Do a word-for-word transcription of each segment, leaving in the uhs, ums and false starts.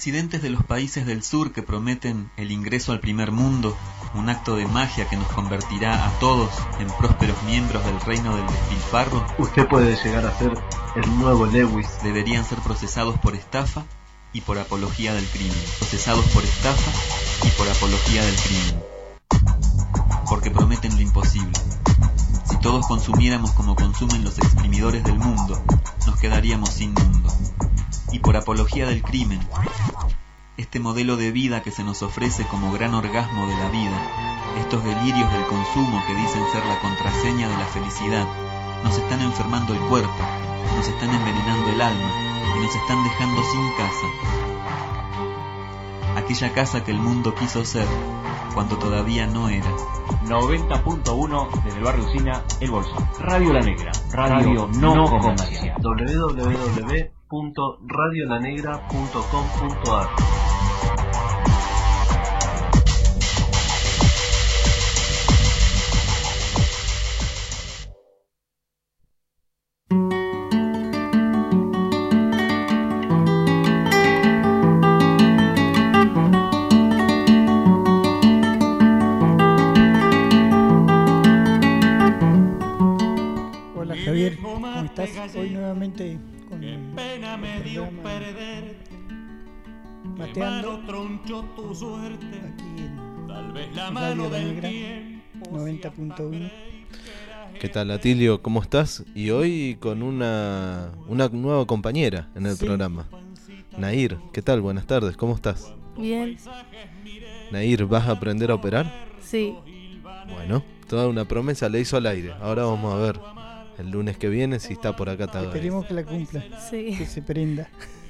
presidentes de los países del sur que prometen el ingreso al primer mundo, un acto de magia que nos convertirá a todos en prósperos miembros del reino del despilfarro, usted puede llegar a ser el nuevo Lewis. Deberían ser procesados por estafa y por apología del crimen. Procesados por estafa y por apología del crimen. Porque prometen lo imposible. Si todos consumiéramos como consumen los exprimidores del mundo, nos quedaríamos sin mundo. Y por apología del crimen, este modelo de vida que se nos ofrece como gran orgasmo de la vida, estos delirios del consumo que dicen ser la contraseña de la felicidad, nos están enfermando el cuerpo, nos están envenenando el alma y nos están dejando sin casa. Aquella casa que el mundo quiso ser cuando todavía no era. noventa punto uno desde el barrio Usina, El Bolsón. Radio La Negra, radio, radio no, no comercial. doble u doble u doble u punto radio la negra punto com punto a r. Hola Javier, ¿cómo estás? Hoy nuevamente con Qué pena me dio perderte, Mateando troncho tu suerte, aquí en tal vez la Radio mano La del Negra tiempo. noventa punto uno. ¿Qué tal, Atilio? ¿Cómo estás? Y hoy con una, una nueva compañera en el Sí. programa, Nair. ¿Qué tal? Buenas tardes, ¿cómo estás? Bien, Nair, ¿vas a aprender a operar? sí. Bueno, toda una promesa le hizo al aire. Ahora vamos a ver el lunes que viene si está por acá todavía. Esperemos que la cumpla, Sí. que se prenda.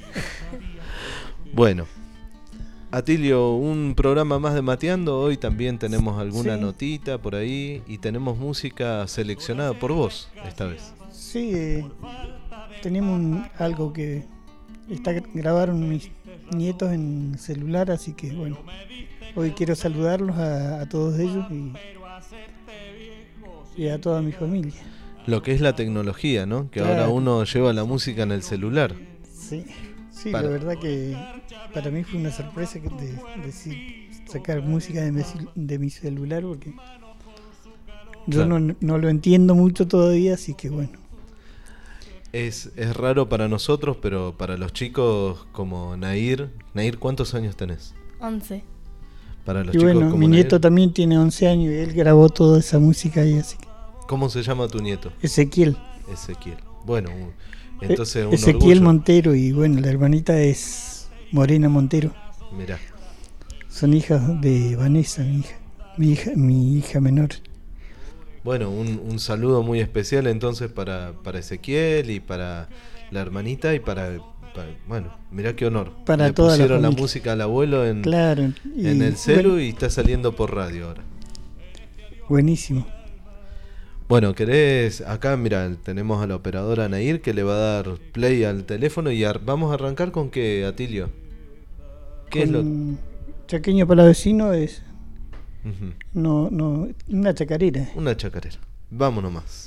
Bueno, Atilio, un programa más de Mateando. Hoy también tenemos alguna Sí. notita por ahí y tenemos música seleccionada por vos esta vez. Sí, eh, tenemos un- algo que está grabaron mis nietos en celular, así que bueno, hoy quiero saludarlos a, a todos ellos y, y a toda mi familia. Lo que es la tecnología, ¿no? Que Claro. ahora uno lleva la música en el celular. Sí, sí, Para- la verdad que para mí fue una sorpresa que de, decir, sacar música de mi, cel- de mi celular, porque yo Claro. no, no lo entiendo mucho todavía, así que bueno. Es, es raro para nosotros, pero para los chicos como Nair. Nair, ¿cuántos años tenés? once. Para los Y chicos bueno, como mi Nair, nieto también tiene once años y él grabó toda esa música ahí, así que ¿cómo se llama tu nieto? Ezequiel. Ezequiel. Bueno, un- entonces un Ezequiel orgullo. Montero y bueno, la hermanita es Morena Montero. Mirá, Son hijas de Vanessa, mi hija, mi hija, mi hija menor. bueno, un, un saludo muy especial entonces para, para Ezequiel y para la hermanita y para, para- bueno, mirá qué honor. Para Le toda la pusieron la, familia. música al abuelo en, Claro. y en el celu bueno, y está saliendo por radio ahora. buenísimo. Bueno, querés, acá mira, tenemos a la operadora Nair que le va a dar play al teléfono y ar- vamos a arrancar con qué, Atilio. ¿Qué es lo? Con Chaqueño para vecino es Ujú, no no una chacarera. una chacarera. Vamos nomás.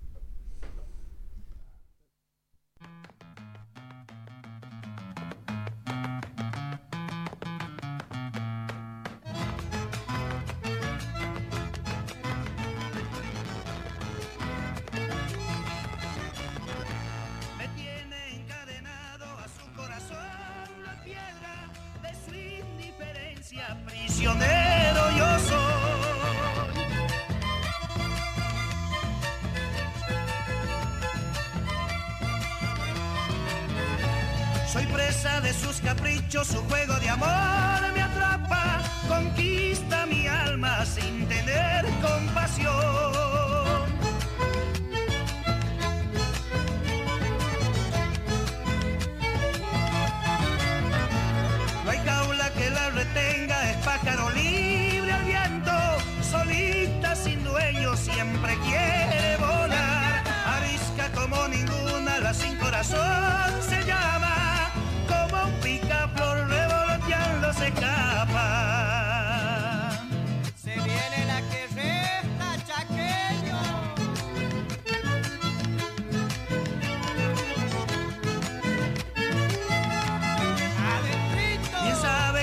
Me tiene encadenado a su corazón la piedra de su indiferencia, prisionero yo soy. Soy presa de sus caprichos, su juego de amor me atrapa, conquista mi alma sin tener compasión. No hay jaula que la retenga, es pájaro libre al viento, solita sin dueño, siempre quiere volar. Arisca como ninguna, la sin corazón se llama, como un picaflor revoloteando se escapa. Se viene la que resta, chaqueño. Adentrito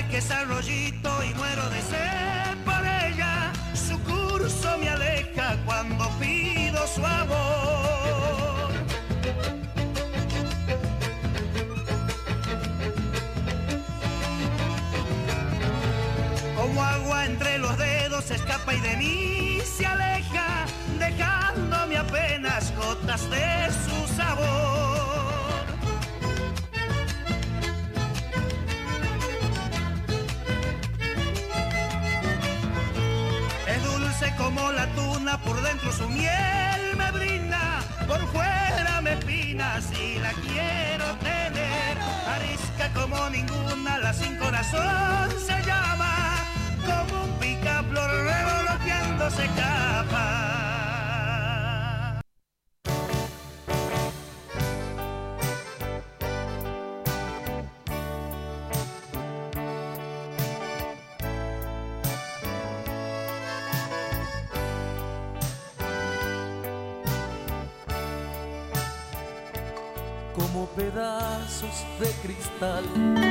que es arroyito y muero de sed por ella. Su curso me aleja cuando pido su amor. Como agua entre los dedos se escapa y de mí se aleja, dejándome apenas gotas de su sabor. Es dulce como la tuna, por dentro su miel me brinda, por fuera me espina si la quiero tener. Arisca como ninguna, la sin corazón se llama, como un picaflor revoloteando se escapa. Como pedazos de cristal.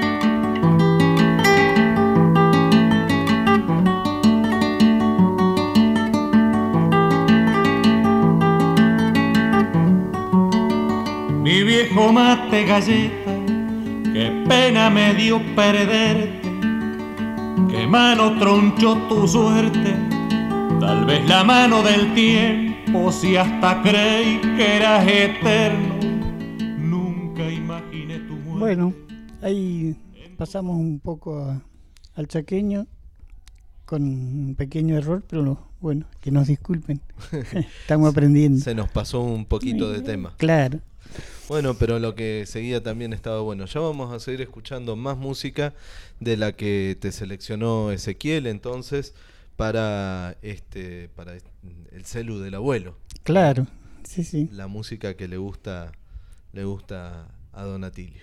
Mi viejo mate galleta, qué pena me dio perderte, qué mano tronchó tu suerte, tal vez la mano del tiempo, si hasta creí que eras eterno, nunca imaginé tu muerte. Bueno, ahí pasamos un poco a- al chaqueño con un pequeño error, pero bueno, que nos disculpen. Estamos aprendiendo. Se nos pasó un poquito de tema. Claro. Bueno, pero lo que seguía también estaba bueno. Ya vamos a seguir escuchando más música de la que te seleccionó Ezequiel entonces para este para el celu del abuelo. Claro, sí, sí. La música que le gusta le gusta a Don Atilio.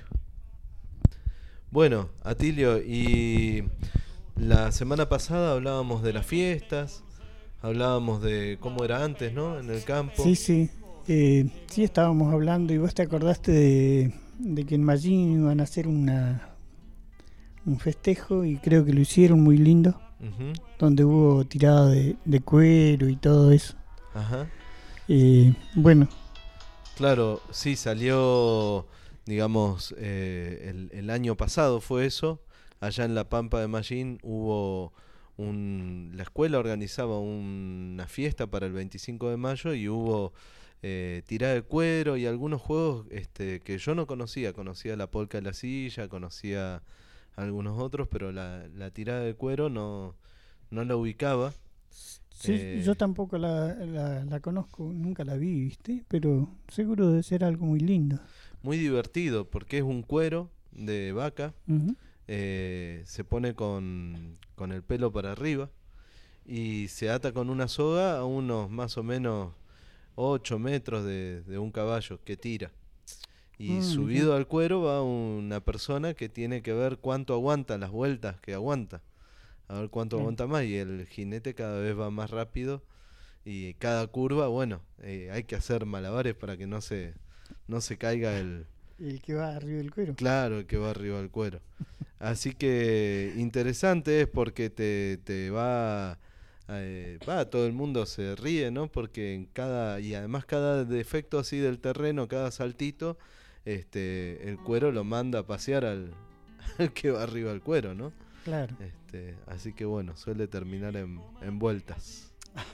Bueno, Atilio, y la semana pasada hablábamos de las fiestas, hablábamos de cómo era antes, ¿no? En el campo. Sí, sí. Eh, sí, estábamos hablando y vos te acordaste de, de que en Mallín iban a hacer una un festejo y creo que lo hicieron muy lindo, Ujú. donde hubo tirada de, de cuero y todo eso. Ajá. Eh, bueno, Claro, sí, salió, digamos, eh, el, el año pasado fue eso. Allá en la Pampa de Mallín hubo un... La escuela organizaba una fiesta para el veinticinco de mayo y hubo eh, tirada de cuero y algunos juegos este, que yo no conocía. Conocía la polca de la silla, conocía algunos otros, pero la, la tirada de cuero no, no la ubicaba. sí, Eh, yo tampoco la, la, la conozco, nunca la vi, ¿viste? Pero seguro debe ser algo muy lindo. Muy divertido porque es un cuero de vaca. Ujú. Eh, se pone con, con el pelo para arriba y se ata con una soga a unos más o menos ocho metros de, de un caballo que tira. Y Ah, subido mirá. al cuero va una persona que tiene que ver cuánto aguanta, las vueltas que aguanta. A ver cuánto Claro. aguanta más. Y el jinete cada vez va más rápido. Y cada curva, bueno, eh, hay que hacer malabares para que no se, no se caiga el, El que va arriba del cuero. Claro, el que va arriba del cuero. Así que interesante es porque te, te va, eh, va, todo el mundo se ríe, ¿no? Porque en cada, y además cada defecto así del terreno, cada saltito, este, el cuero lo manda a pasear al, al que va arriba del cuero, ¿no? Claro. Este, así que bueno, suele terminar en, en vueltas.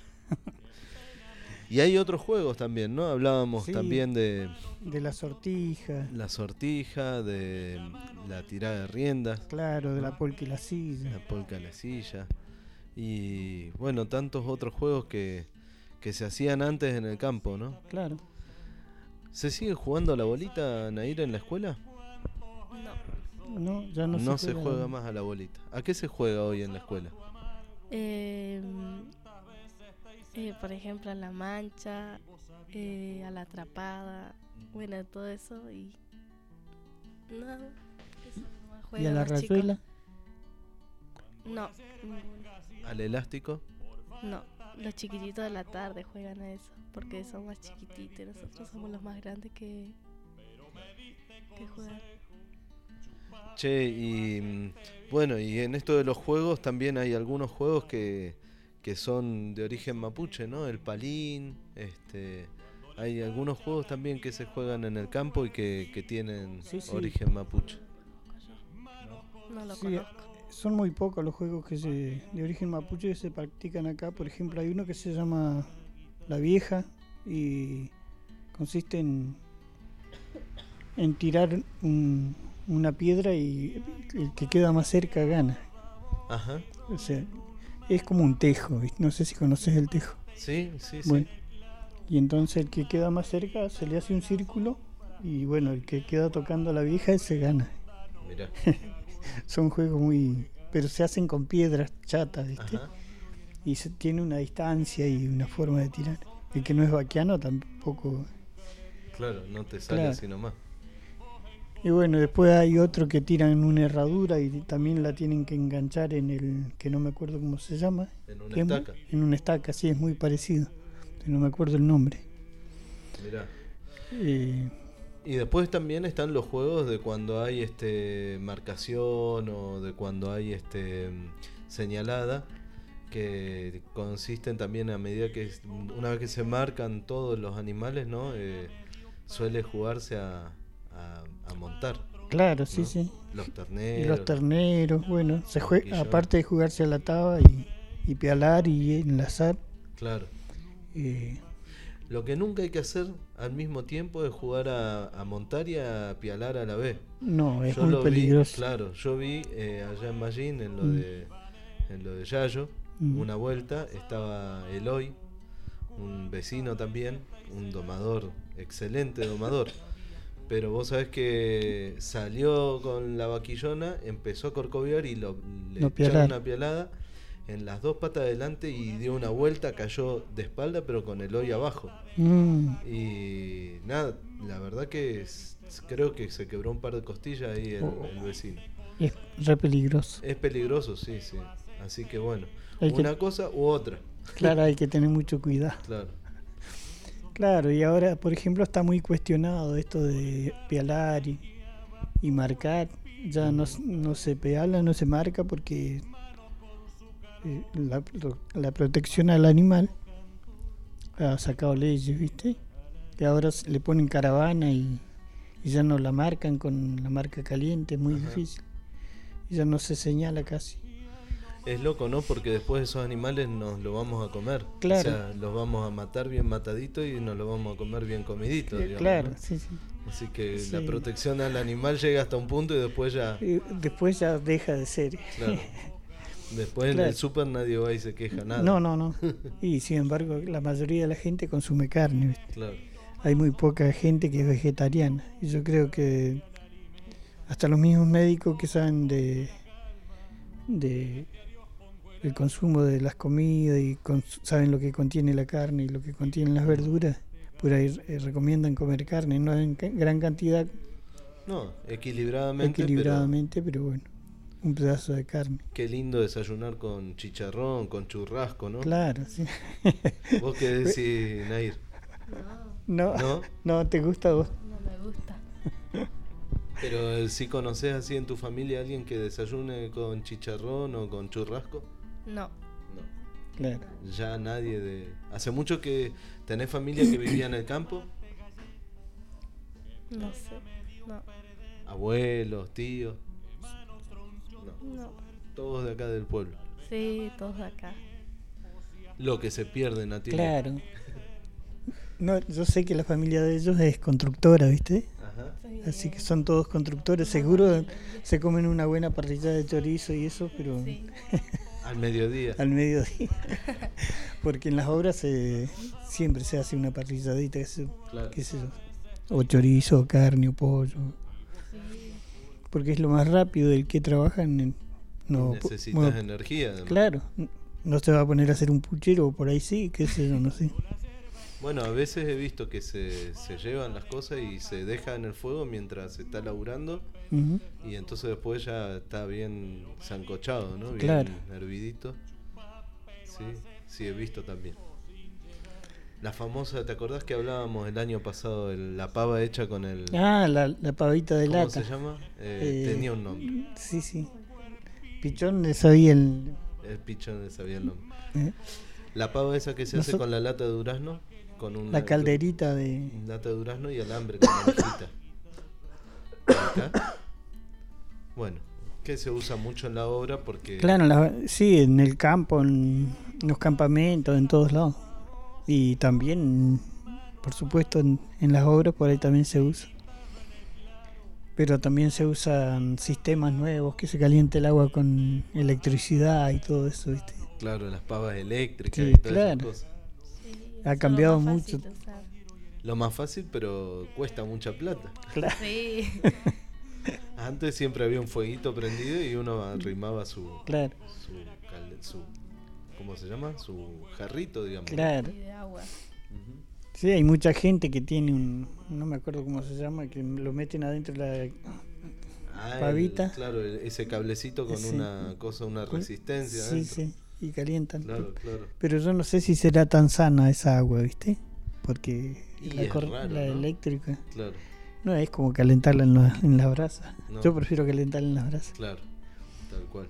Y hay otros juegos también, ¿no? Hablábamos Sí. también de De la sortija, la sortija, de la tirada de riendas, claro, de la polca y la silla. la polca de la silla y bueno, tantos otros juegos que, que se hacían antes en el campo, ¿no? Claro. ¿Se sigue jugando a la bolita, Nair, en la escuela? No, ya no, No se se juega. juega más a la bolita. ¿A qué se juega hoy en la escuela? Eh, eh, por ejemplo, a la mancha, eh, a la atrapada, bueno, todo eso y no, eso no ¿Y juegan a la los chicos. rayuela? No, ¿Al elástico? no, los chiquititos de la tarde juegan a eso, porque son más chiquititos, nosotros somos los más grandes que, que juegan. Che, y mm, bueno, y en esto de los juegos también hay algunos juegos que, que son de origen mapuche, ¿no? El palín, este, hay algunos juegos también que se juegan en el campo y que, que tienen Sí, sí. origen mapuche. No lo Sí, conozco. son muy pocos los juegos que se, de origen mapuche que se practican acá. Por ejemplo, hay uno que se llama La Vieja y consiste en, en tirar un- una piedra y el que queda más cerca gana. Ajá, O sea, es como un tejo, ¿viste? No sé si conoces el tejo. sí, sí, sí. Bueno, y entonces el que queda más cerca se le hace un círculo y bueno, el que queda tocando a la vieja ese gana. Mirá, Son juegos muy... pero se hacen con piedras chatas, ¿viste? ajá. Y se tiene una distancia y una forma de tirar. El que no es vaquiano tampoco. Claro, no te sale Claro. así nomás. Y bueno, después hay otro que tiran una herradura y también la tienen que enganchar en el, que no me acuerdo cómo se llama. En una que es mu- estaca. En una estaca, sí, es muy parecido. Pero no me acuerdo el nombre. Mirá. Eh, Y después también están los juegos de cuando hay este marcación o de cuando hay este señalada, que consisten también a medida que es- una vez que se marcan todos los animales, ¿no? Eh, suele jugarse a, a, a montar claro, sí, ¿no? sí. los Y terneros. los terneros, bueno, se los juega, quillones. aparte de jugarse a la taba y, y pialar y enlazar. Claro. eh, Lo que nunca hay que hacer al mismo tiempo es jugar a, a montar y a pialar a la vez. no, es Yo muy lo vi, peligroso. claro, yo vi eh, allá en Mallín, en lo Mm. de en lo de Yayo, Mm. una vuelta, estaba Eloy, un vecino también, un domador, excelente domador. Pero vos sabés que salió con la vaquillona, empezó a corcoviar y lo, le No echaron pialar. una pialada en las dos patas adelante y dio una vuelta, cayó de espalda pero con Eloy abajo. Mm, Y nada, la verdad que es- creo que se quebró un par de costillas ahí el, Oh. el vecino. es re peligroso. Es peligroso, sí, sí. Así que bueno, Hay que- una cosa u otra. Claro, hay que tener mucho cuidado. Claro. Claro, y ahora, por ejemplo, está muy cuestionado esto de pialar y, y marcar. Ya no, s- no se peala, no se marca porque eh, la, lo- la protección al animal ha sacado leyes, ¿viste? Que ahora s- le ponen caravana y, y ya no la marcan con la marca caliente, es muy Ajá. difícil. Y ya no se señala casi. Es loco, ¿no? Porque después esos animales nos los vamos a comer. Claro. O sea, los vamos a matar bien mataditos y nos los vamos a comer bien comiditos. Eh, digamos, claro, ¿no? sí, sí. Así que Sí. la protección al animal llega hasta un punto y después ya... Eh, Después ya deja de ser. Claro. Después en Claro. el súper nadie va y se queja nada. No, no, no. Y sin embargo, la mayoría de la gente consume carne, ¿viste? Claro. Hay muy poca gente que es vegetariana. Y yo creo que hasta los mismos médicos que saben de, de el consumo de las comidas y con- saben lo que contiene la carne y lo que contienen las verduras, por ahí eh, recomiendan comer carne, no en ca- gran cantidad, No, equilibradamente. equilibradamente, pero bueno, un pedazo de carne. Pero qué lindo desayunar con chicharrón, con churrasco, ¿no? Claro, sí. ¿Vos qué decís, Nair? No, ¿No? no, ¿te gusta a vos? No me gusta. Pero eh, si conocés así en tu familia a alguien que desayune con chicharrón o con churrasco, No. no. Claro. Ya nadie de... ¿Hace mucho que tenés familia que vivía en el campo? No sé. No. Abuelos, tíos. No, No. todos de acá del pueblo. Sí, todos acá. Lo que se pierde, Natalia. Claro. No, yo sé que la familia de ellos es constructora, ¿viste? Ajá. Así que son todos constructores. Seguro se comen una buena parrilla de chorizo y eso, pero Sí. Al mediodía. al mediodía. Porque en las obras se- siempre se hace una parrilladita, qué sé, Claro. qué sé yo. O chorizo, o carne, o pollo. Porque es lo más rápido del que trabajan. en- No, pu- Necesitas bueno, energía. además. claro, no se va a poner a hacer un puchero o por ahí sí, qué sé yo, no sé. Bueno, a veces he visto que se, se llevan las cosas y se dejan en el fuego mientras se está laburando Ujú. y entonces después ya está bien sancochado, ¿no? Bien Claro. hervidito. Sí, sí he visto también. La famosa, ¿te acordás que hablábamos el año pasado? El, la pava hecha con el... Ah, la, la pavita de ¿Cómo lata. se llama? Eh, Eh, tenía un nombre. Sí, sí. Pichón le sabía el... El pichón le sabía el nombre. eh, La pava esa que se hace Noso- con la lata de durazno. Con una, la calderita de... Lata de durazno y alambre con manijita. ¿Acá? Bueno, que se usa mucho en la obra porque... Claro, la- sí, en el campo, en los campamentos, en todos lados. Y también, por supuesto, en, en las obras por ahí también se usa. Pero también se usan sistemas nuevos, que se caliente el agua con electricidad y todo eso, ¿viste? Claro, las pavas eléctricas Sí, y todas claro. esas cosas. Sí, Ha eso es cambiado lo más mucho. fácil de usar. Lo más fácil, pero cuesta mucha plata. Claro. Sí. Antes siempre había un fueguito prendido y uno arrimaba su... Claro. Su, cal- su ¿cómo se llama? Su jarrito, digamos. Claro. Y de agua. Ujú. Sí, hay mucha gente que tiene un... No me acuerdo cómo se llama, que lo meten adentro de la... Ah, el- Pavita. claro, el- ese cablecito con Sí. una cosa, una resistencia. Sí, adentro. sí, y calientan. Claro, claro. Pero yo no sé si será tan sana esa agua, ¿viste? Porque Y la, es cor- raro, la ¿no? eléctrica Claro, no es como calentarla en, la- en las brasas. No. Yo prefiero calentarla en las brasas. claro, tal cual.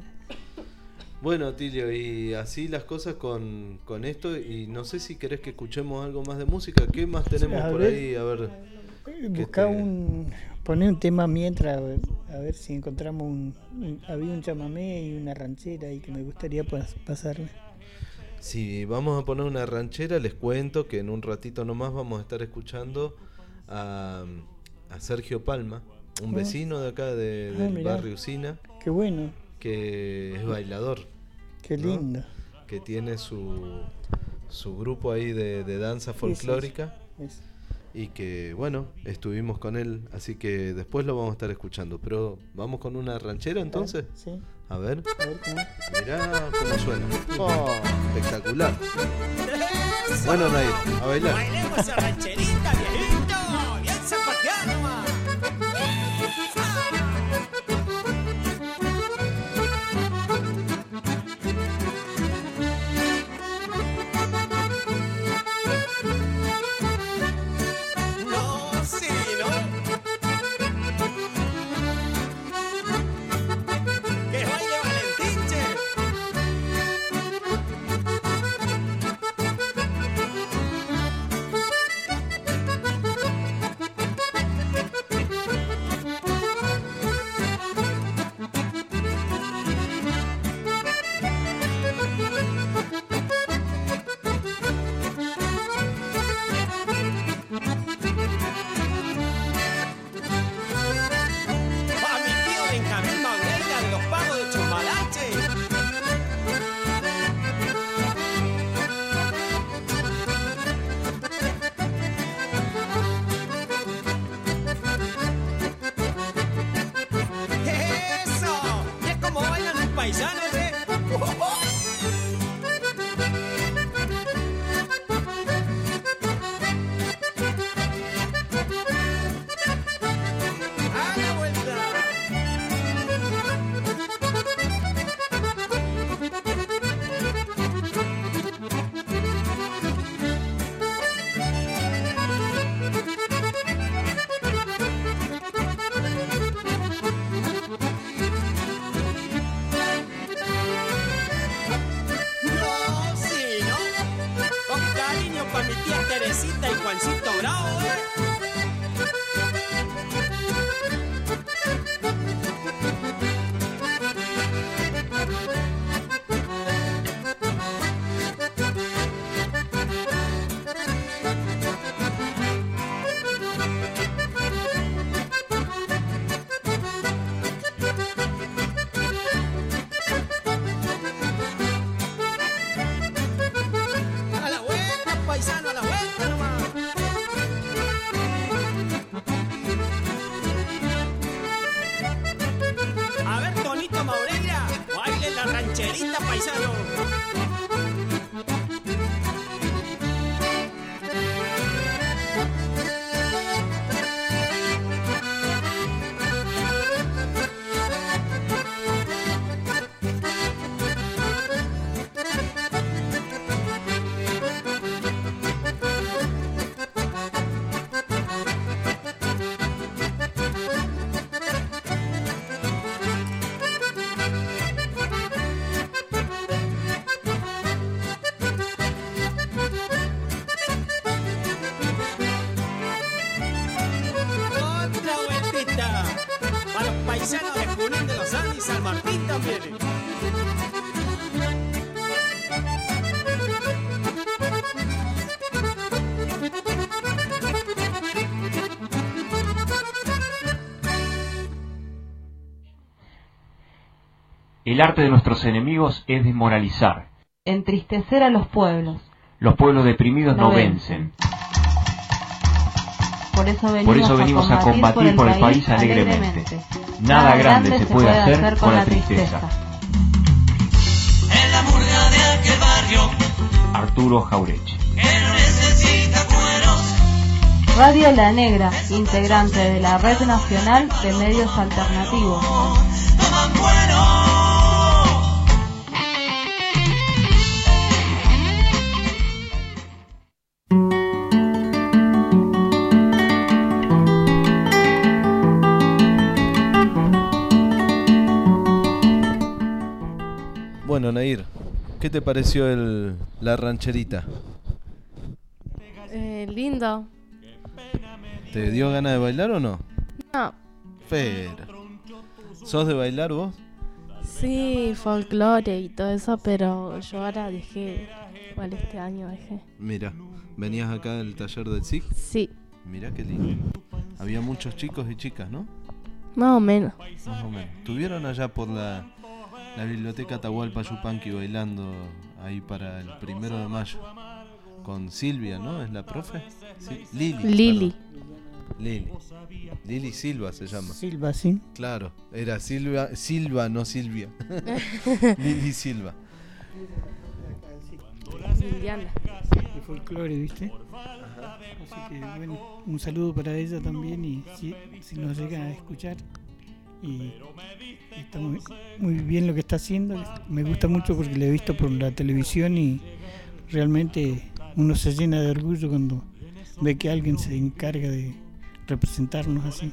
Bueno, Tilio, y así las cosas con, con esto, y no sé si querés que escuchemos algo más de música. ¿Qué más tenemos A por ver. ahí? A ver. Eh, Buscá te- un... Poné un tema mientras, a ver, a ver si encontramos un, un- Había un chamamé y una ranchera ahí que me gustaría pas- pasarme. Si vamos a poner una ranchera, les cuento que en un ratito nomás vamos a estar escuchando a, a Sergio Palma, un Ah. vecino de acá de- Ah, del mirá. barrio Usina, Qué bueno, que es bailador, qué ¿no? lindo. que tiene su, su grupo ahí de, de danza Sí, sí, folclórica. Es- Y que bueno, estuvimos con él, así que después lo vamos a estar escuchando. Pero vamos con una ranchera entonces. Sí, A ver, a ver cómo es. mirá cómo suena. Oh, espectacular. Bueno, Nair, a bailar. Bailemos esa rancherita, viejito, bien zapateado, ma. No, sí, ¿no? Que baile Valentín, che. A mi tío Benjamín Maureira de los Pagos de Chumalache. ¡Eso! ¿Y es como bailan los paisanos, eh? ¡A la vuelta! No, sí, ¿no? Con cariño para mi tía Teresita y Juancito Bravo, ¿eh? A la vuelta, paisano, a la vuelta nomás. A ver, Tonito Maureira, baile la rancherita, paisano. El arte de nuestros enemigos es desmoralizar. Entristecer a los pueblos. Los pueblos deprimidos no, No vencen. Por eso venimos, Por eso venimos a combatir por el país alegremente. Nada grande se puede hacer con la tristeza. En la murga de aquel barrio Arturo Jaureche. que no necesita cueros. Radio La Negra, integrante de la Red Nacional de Medios Alternativos. Toman cuero. Bueno, Nair, ¿qué te pareció el, la rancherita? Eh, lindo. ¿Te dio ganas de bailar o no? No. Fera. ¿Sos de bailar vos? Sí, folclore y todo eso, pero yo ahora dejé, igual este año dejé. Mira, ¿venías acá del taller del S I C? Sí. Mira qué lindo. Había muchos chicos y chicas, ¿no? Más o menos. Más o menos. ¿Estuvieron allá por la, la biblioteca Atahualpa Yupanqui bailando ahí para el primero de mayo? Con Silvia, ¿no? ¿Es la profe? Sí. Lili. Lili. Perdón. Lili. Lili Silva se llama. Silva, sí. Claro, era Silva, Silva, no Silvia. Lili Silva. Liliana. De folclore, ¿viste? Así que bueno, un saludo para ella también y si, si nos llegan a escuchar. Y está muy, muy bien lo que está haciendo. Me gusta mucho porque la he visto por la televisión y realmente uno se llena de orgullo cuando ve que alguien se encarga de representarnos así.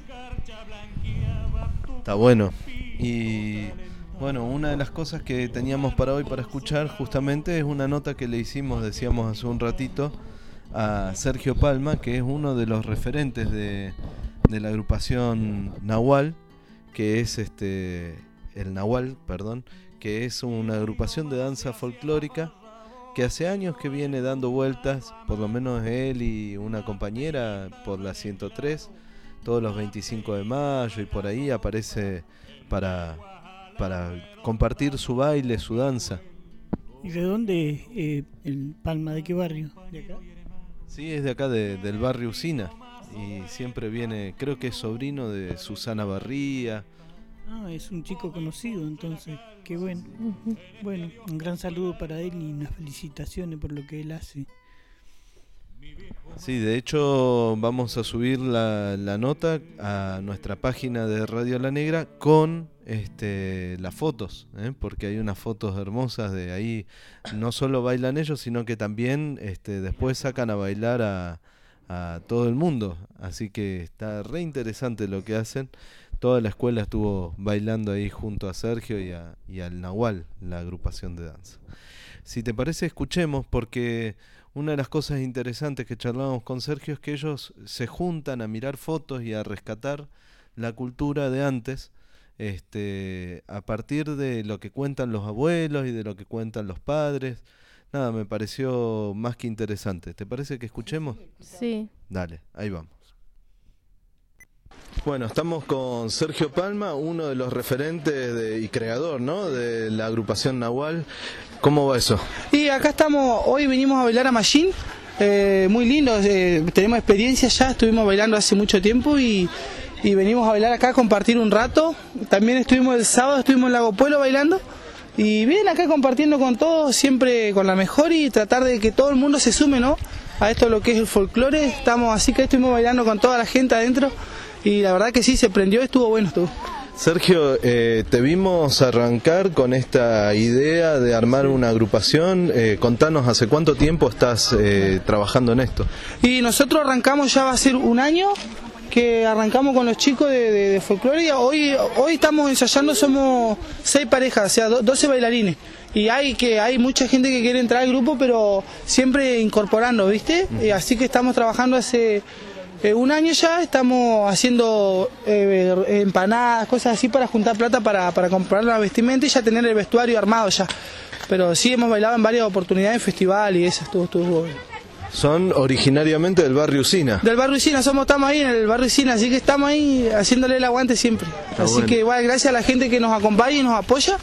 Está bueno. Y bueno, una de las cosas que teníamos para hoy para escuchar justamente es una nota que le hicimos, decíamos hace un ratito, a Sergio Palma, que es uno de los referentes de, de la agrupación Nahual, que es este el Nahual, perdón, que es una agrupación de danza folclórica que hace años que viene dando vueltas, por lo menos él y una compañera, por la ciento tres, todos los veinticinco de mayo y por ahí aparece para, para compartir su baile, su danza. ¿Y de dónde eh, el Palma? ¿De qué barrio? ¿De acá? Sí, es de acá, de, del barrio Usina, y siempre viene, creo que es sobrino de Susana Barría. Ah, es un chico conocido, entonces, qué bueno. Uh-huh. Bueno, un gran saludo para él y unas felicitaciones por lo que él hace. Sí, de hecho vamos a subir la, la nota a nuestra página de Radio La Negra con este, las fotos, ¿eh? Porque hay unas fotos hermosas de ahí, no solo bailan ellos, sino que también este, después sacan a bailar a, a todo el mundo, así que está re interesante lo que hacen. Toda la escuela estuvo bailando ahí junto a Sergio y, a, y al Nahual, la agrupación de danza. Si te parece, escuchemos, porque una de las cosas interesantes que charlábamos con Sergio es que ellos se juntan a mirar fotos y a rescatar la cultura de antes, este, a partir de lo que cuentan los abuelos y de lo que cuentan los padres. Nada, me pareció más que interesante. ¿Te parece que escuchemos? Sí. Dale, ahí vamos. Bueno, estamos con Sergio Palma, uno de los referentes de, y creador, ¿no?, de la agrupación Nahual. ¿Cómo va eso? Y acá estamos, hoy venimos a bailar a Machín, eh, muy lindo, eh, tenemos experiencia ya, estuvimos bailando hace mucho tiempo y, y venimos a bailar acá, a compartir un rato. También estuvimos el sábado, estuvimos en Lago Pueblo bailando y bien acá compartiendo con todos, siempre con la mejor y tratar de que todo el mundo se sume, ¿no?, a esto lo que es el folclore. Estamos así que estuvimos bailando con toda la gente adentro. Y la verdad que sí, se prendió, estuvo bueno, estuvo. Sergio, eh, te vimos arrancar con esta idea de armar una agrupación. Eh, contanos, ¿hace cuánto tiempo estás eh, trabajando en esto? Y nosotros arrancamos, ya va a ser un año que arrancamos con los chicos de, de, de folclore. Hoy, hoy estamos ensayando, somos seis parejas, o sea, doce bailarines. Y hay que hay mucha gente que quiere entrar al grupo, pero siempre incorporando, ¿viste? Uh-huh. Y así que estamos trabajando hace... Eh, un año ya, estamos haciendo eh, empanadas, cosas así para juntar plata para, para comprar la vestimenta y ya tener el vestuario armado ya. Pero sí hemos bailado en varias oportunidades en festival y eso estuvo, estuvo bueno. Son originariamente del barrio Usina. Del barrio Usina, somos, estamos ahí en el barrio Usina, así que estamos ahí haciéndole el aguante siempre. Está así bueno. Que igual, gracias a la gente que nos acompaña y nos apoya,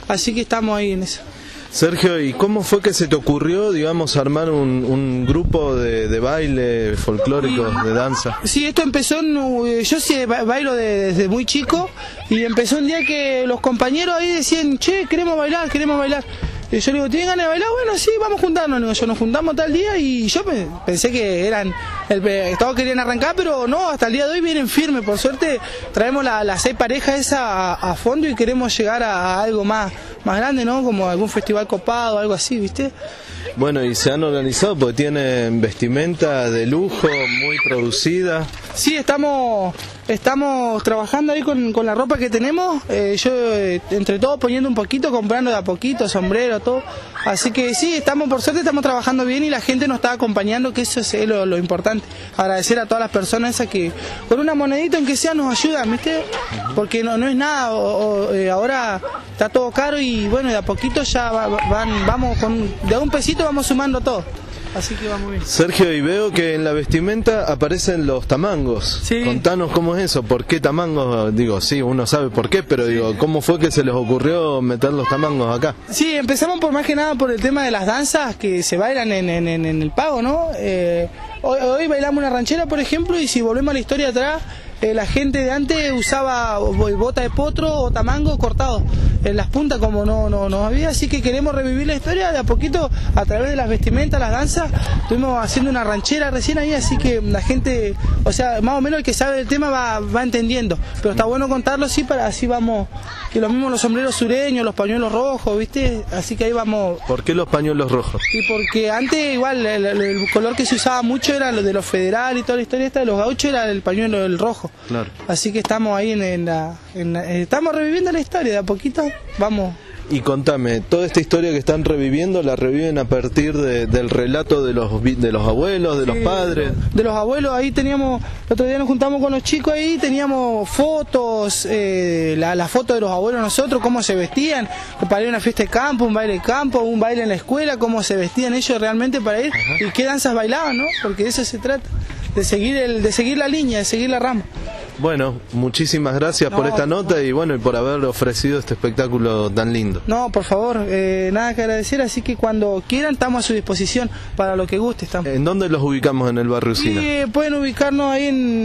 así que estamos ahí en eso. Sergio, ¿y cómo fue que se te ocurrió, digamos, armar un, un grupo de, de baile folclórico, de danza? Sí, esto empezó, en, yo sí bailo de, desde muy chico, y empezó un día que los compañeros ahí decían, che, queremos bailar, queremos bailar. Y yo le digo, ¿tienen ganas de bailar? Bueno, sí, vamos a juntarnos. Digo, yo nos juntamos tal día y yo pensé que eran, el, todos querían arrancar, pero no, hasta el día de hoy vienen firmes. Por suerte traemos las la seis parejas esas a, a fondo y queremos llegar a, a algo más, más grande, ¿no? Como algún festival copado, algo así, ¿viste? Bueno, y se han organizado porque tienen vestimenta de lujo, muy producida. Sí, estamos estamos trabajando ahí con, con la ropa que tenemos, eh, yo eh, entre todos poniendo un poquito, comprando de a poquito, sombrero, todo. Así que sí, estamos por suerte estamos trabajando bien y la gente nos está acompañando, que eso es lo, lo importante. Agradecer a todas las personas esas que con una monedita aunque sea nos ayudan, ¿viste? Porque no, no es nada, o, o, eh, ahora está todo caro y bueno, de a poquito ya va, van, vamos con, de a un pesito vamos sumando todo. Así que vamos bien. Sergio, y veo que en la vestimenta aparecen los tamangos. Sí. Contanos cómo es eso, ¿por qué tamangos? Digo, sí, uno sabe por qué, pero digo, ¿cómo fue que se les ocurrió meter los tamangos acá? Sí, empezamos por más que nada por el tema de las danzas que se bailan en, en, en, en el pago, ¿no? Eh, hoy, hoy bailamos una ranchera, por ejemplo, y si volvemos a la historia atrás, eh, la gente de antes usaba bota de potro o tamango cortado en las puntas como no, no, no había, así que queremos revivir la historia de a poquito a través de las vestimentas, las danzas. Estuvimos haciendo una ranchera recién ahí, así que la gente, o sea, más o menos el que sabe del tema va, va entendiendo, pero está bueno contarlo sí, para así vamos, y lo mismo los sombreros sureños, los pañuelos rojos, ¿viste? Así que ahí vamos. ¿Por qué los pañuelos rojos? Y porque antes igual el, el, el color que se usaba mucho era lo de los federales y toda la historia esta de los gauchos era el pañuelo el rojo. Claro. Así que estamos ahí en, en, la, en la, estamos reviviendo la historia de a poquito, vamos. Y contame, toda esta historia que están reviviendo, ¿la reviven a partir de, del relato de los de los abuelos, de los sí, padres? De los abuelos, ahí teníamos, el otro día nos juntamos con los chicos ahí, teníamos fotos, eh, la, la foto de los abuelos nosotros, cómo se vestían, para ir a una fiesta de campo, un baile de campo, un baile en la escuela, cómo se vestían ellos realmente para ir. Ajá. Y qué danzas bailaban, ¿no? Porque de eso se trata, de seguir, el, de seguir la línea, de seguir la rama. Bueno, muchísimas gracias no, por esta nota no. y bueno, y por haber ofrecido este espectáculo tan lindo. No, por favor, eh, nada que agradecer, así que cuando quieran estamos a su disposición para lo que guste. Estamos. ¿En dónde los ubicamos en el barrio Usina? Sí, pueden ubicarnos ahí en,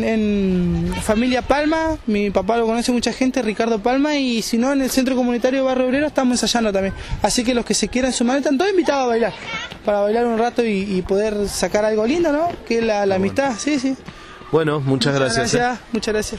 en Familia Palma, mi papá lo conoce mucha gente, Ricardo Palma, y si no en el Centro Comunitario Barrio Obrero estamos ensayando también. Así que los que se quieran sumar están todos invitados a bailar, para bailar un rato y, y poder sacar algo lindo, ¿no? Que es la, la amistad, sí, sí. Bueno, muchas, muchas gracias. gracias eh. Muchas gracias.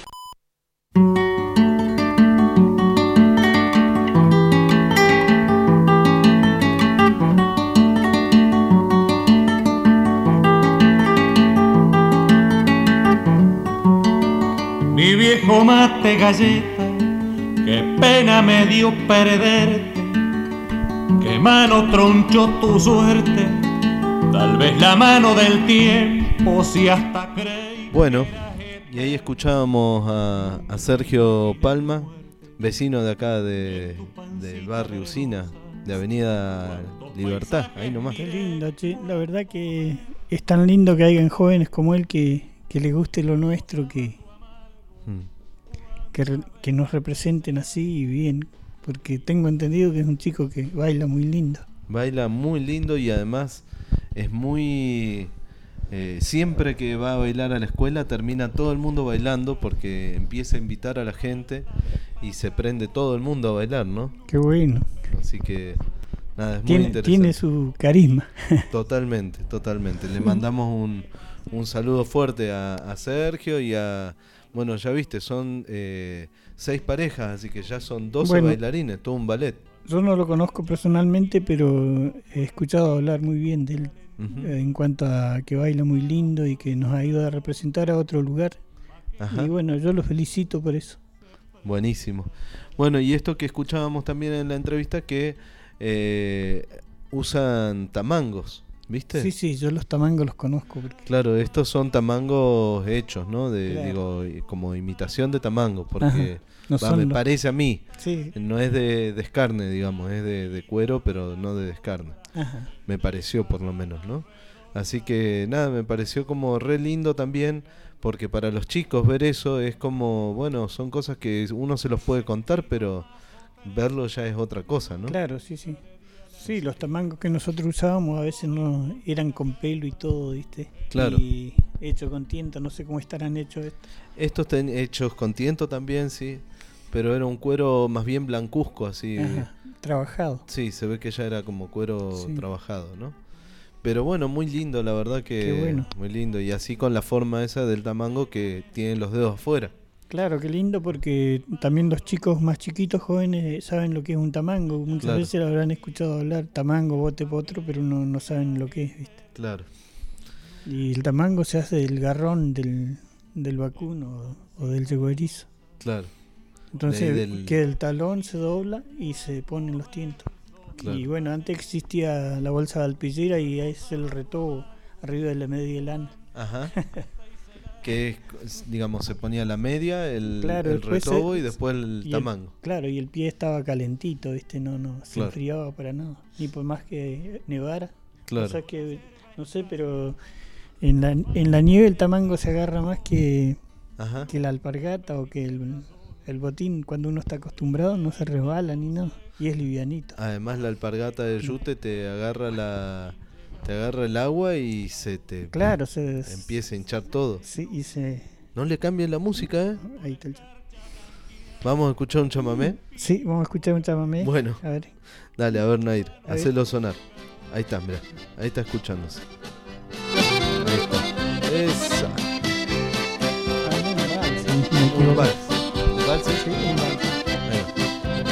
Mi viejo mate galleta, qué pena me dio perderte, qué mano tronchó tu suerte, tal vez la mano del tiempo si hasta creí. Bueno, y ahí escuchábamos a, a Sergio Palma, vecino de acá de, del barrio Usina, de Avenida Libertad, ahí nomás. Qué lindo, che. La verdad que es tan lindo que hayan jóvenes como él que, que les guste lo nuestro, que, hmm. que, que nos representen así y bien, porque tengo entendido que es un chico que baila muy lindo. Baila muy lindo y además es muy... Eh, siempre que va a bailar a la escuela termina todo el mundo bailando porque empieza a invitar a la gente y se prende todo el mundo a bailar, ¿no? Qué bueno. Así que nada, es tiene, muy interesante. Tiene su carisma. Totalmente, totalmente. Le mandamos un, un saludo fuerte a, a Sergio y a... Bueno, ya viste, son eh, seis parejas, así que ya son doce bueno, bailarines, todo un ballet. Yo no lo conozco personalmente, pero he escuchado hablar muy bien de él. Uh-huh. En cuanto a que baila muy lindo y que nos ayuda a representar a otro lugar. Ajá. Y bueno, yo lo felicito por eso. Buenísimo. Bueno, y esto que escuchábamos también en la entrevista, que eh, usan tamangos, ¿viste? Sí, sí, yo los tamangos los conozco. Porque... Claro, estos son tamangos hechos, ¿no? De, claro. Digo, como imitación de tamango, porque no va, me los... parece a mí. Sí. No es de descarne, digamos, es de, de cuero, pero no de descarne. Ajá. Me pareció por lo menos, ¿no? Así que nada, me pareció como re lindo también, porque para los chicos ver eso es como, bueno, son cosas que uno se los puede contar, pero verlo ya es otra cosa, ¿no? Claro, sí, sí. Sí, los tamangos que nosotros usábamos a veces no eran con pelo y todo, ¿viste? Claro. Y hecho con tiento, no sé cómo estarán hechos estos. Estos ten, hechos con tiento también, sí, pero era un cuero más bien blancuzco, así. Ajá, trabajado. Sí, se ve que ya era como cuero Sí. trabajado, ¿no? Pero bueno, muy lindo, la verdad que... Qué bueno. Muy lindo, y así con la forma esa del tamango que tienen los dedos afuera. Claro, qué lindo, porque también los chicos más chiquitos, jóvenes, saben lo que es un tamango. Muchas Claro. veces lo habrán escuchado hablar, tamango, bote potro, pero no, no saben lo que es, ¿viste? Claro. Y el tamango se hace del garrón del, del vacuno o, o del yeguerizo. Claro. Entonces, De ahí del- que el talón se dobla y se ponen los tientos. Claro. Y bueno, antes existía la bolsa de alpillera y es el retobo arriba de la media lana. Ajá. Que es, digamos, se ponía la media, el, Claro, el después retobo se- y después el y tamango. Claro, y el pie estaba calentito, ¿viste? No, no, se Claro. enfriaba para nada. Ni por más que nevara. Claro. O sea que, no sé, pero en la, en la nieve el tamango se agarra más que, Ajá. que la alpargata o que el, el botín. Cuando uno está acostumbrado no se resbala ni nada. Y es livianito. Además la alpargata de yute te agarra la te agarra el agua y se te Claro, se empieza a hinchar todo. Sí, y se... No le cambien la música, ¿eh? Ahí está el... Vamos a escuchar un chamamé. Sí, vamos a escuchar un chamamé. Bueno. A ver. Dale, a ver, Nair, A ver. hacelo sonar. Ahí está, mira. Ahí está escuchándose. Ahí está. Esa. Un vals. ¿Un vals? Sí, un vals. Ahí va.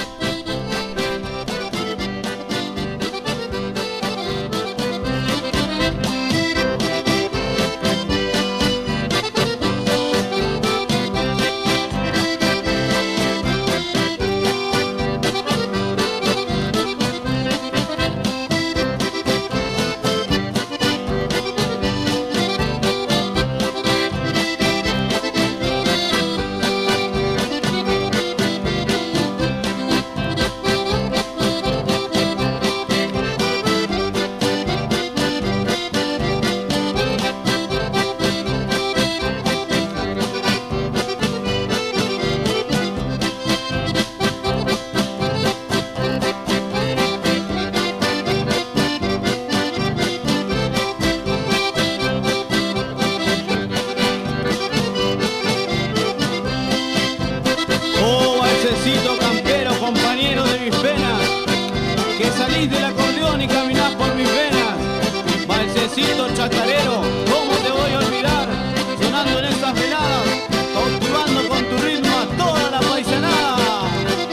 Oh, balsecito campero, compañero de mis penas, que salís del acordeón y caminás por mis venas. Balsecito chacarero, ¿cómo te voy a olvidar? Sonando en esas veladas, cautivando con tu ritmo a toda la paisanada.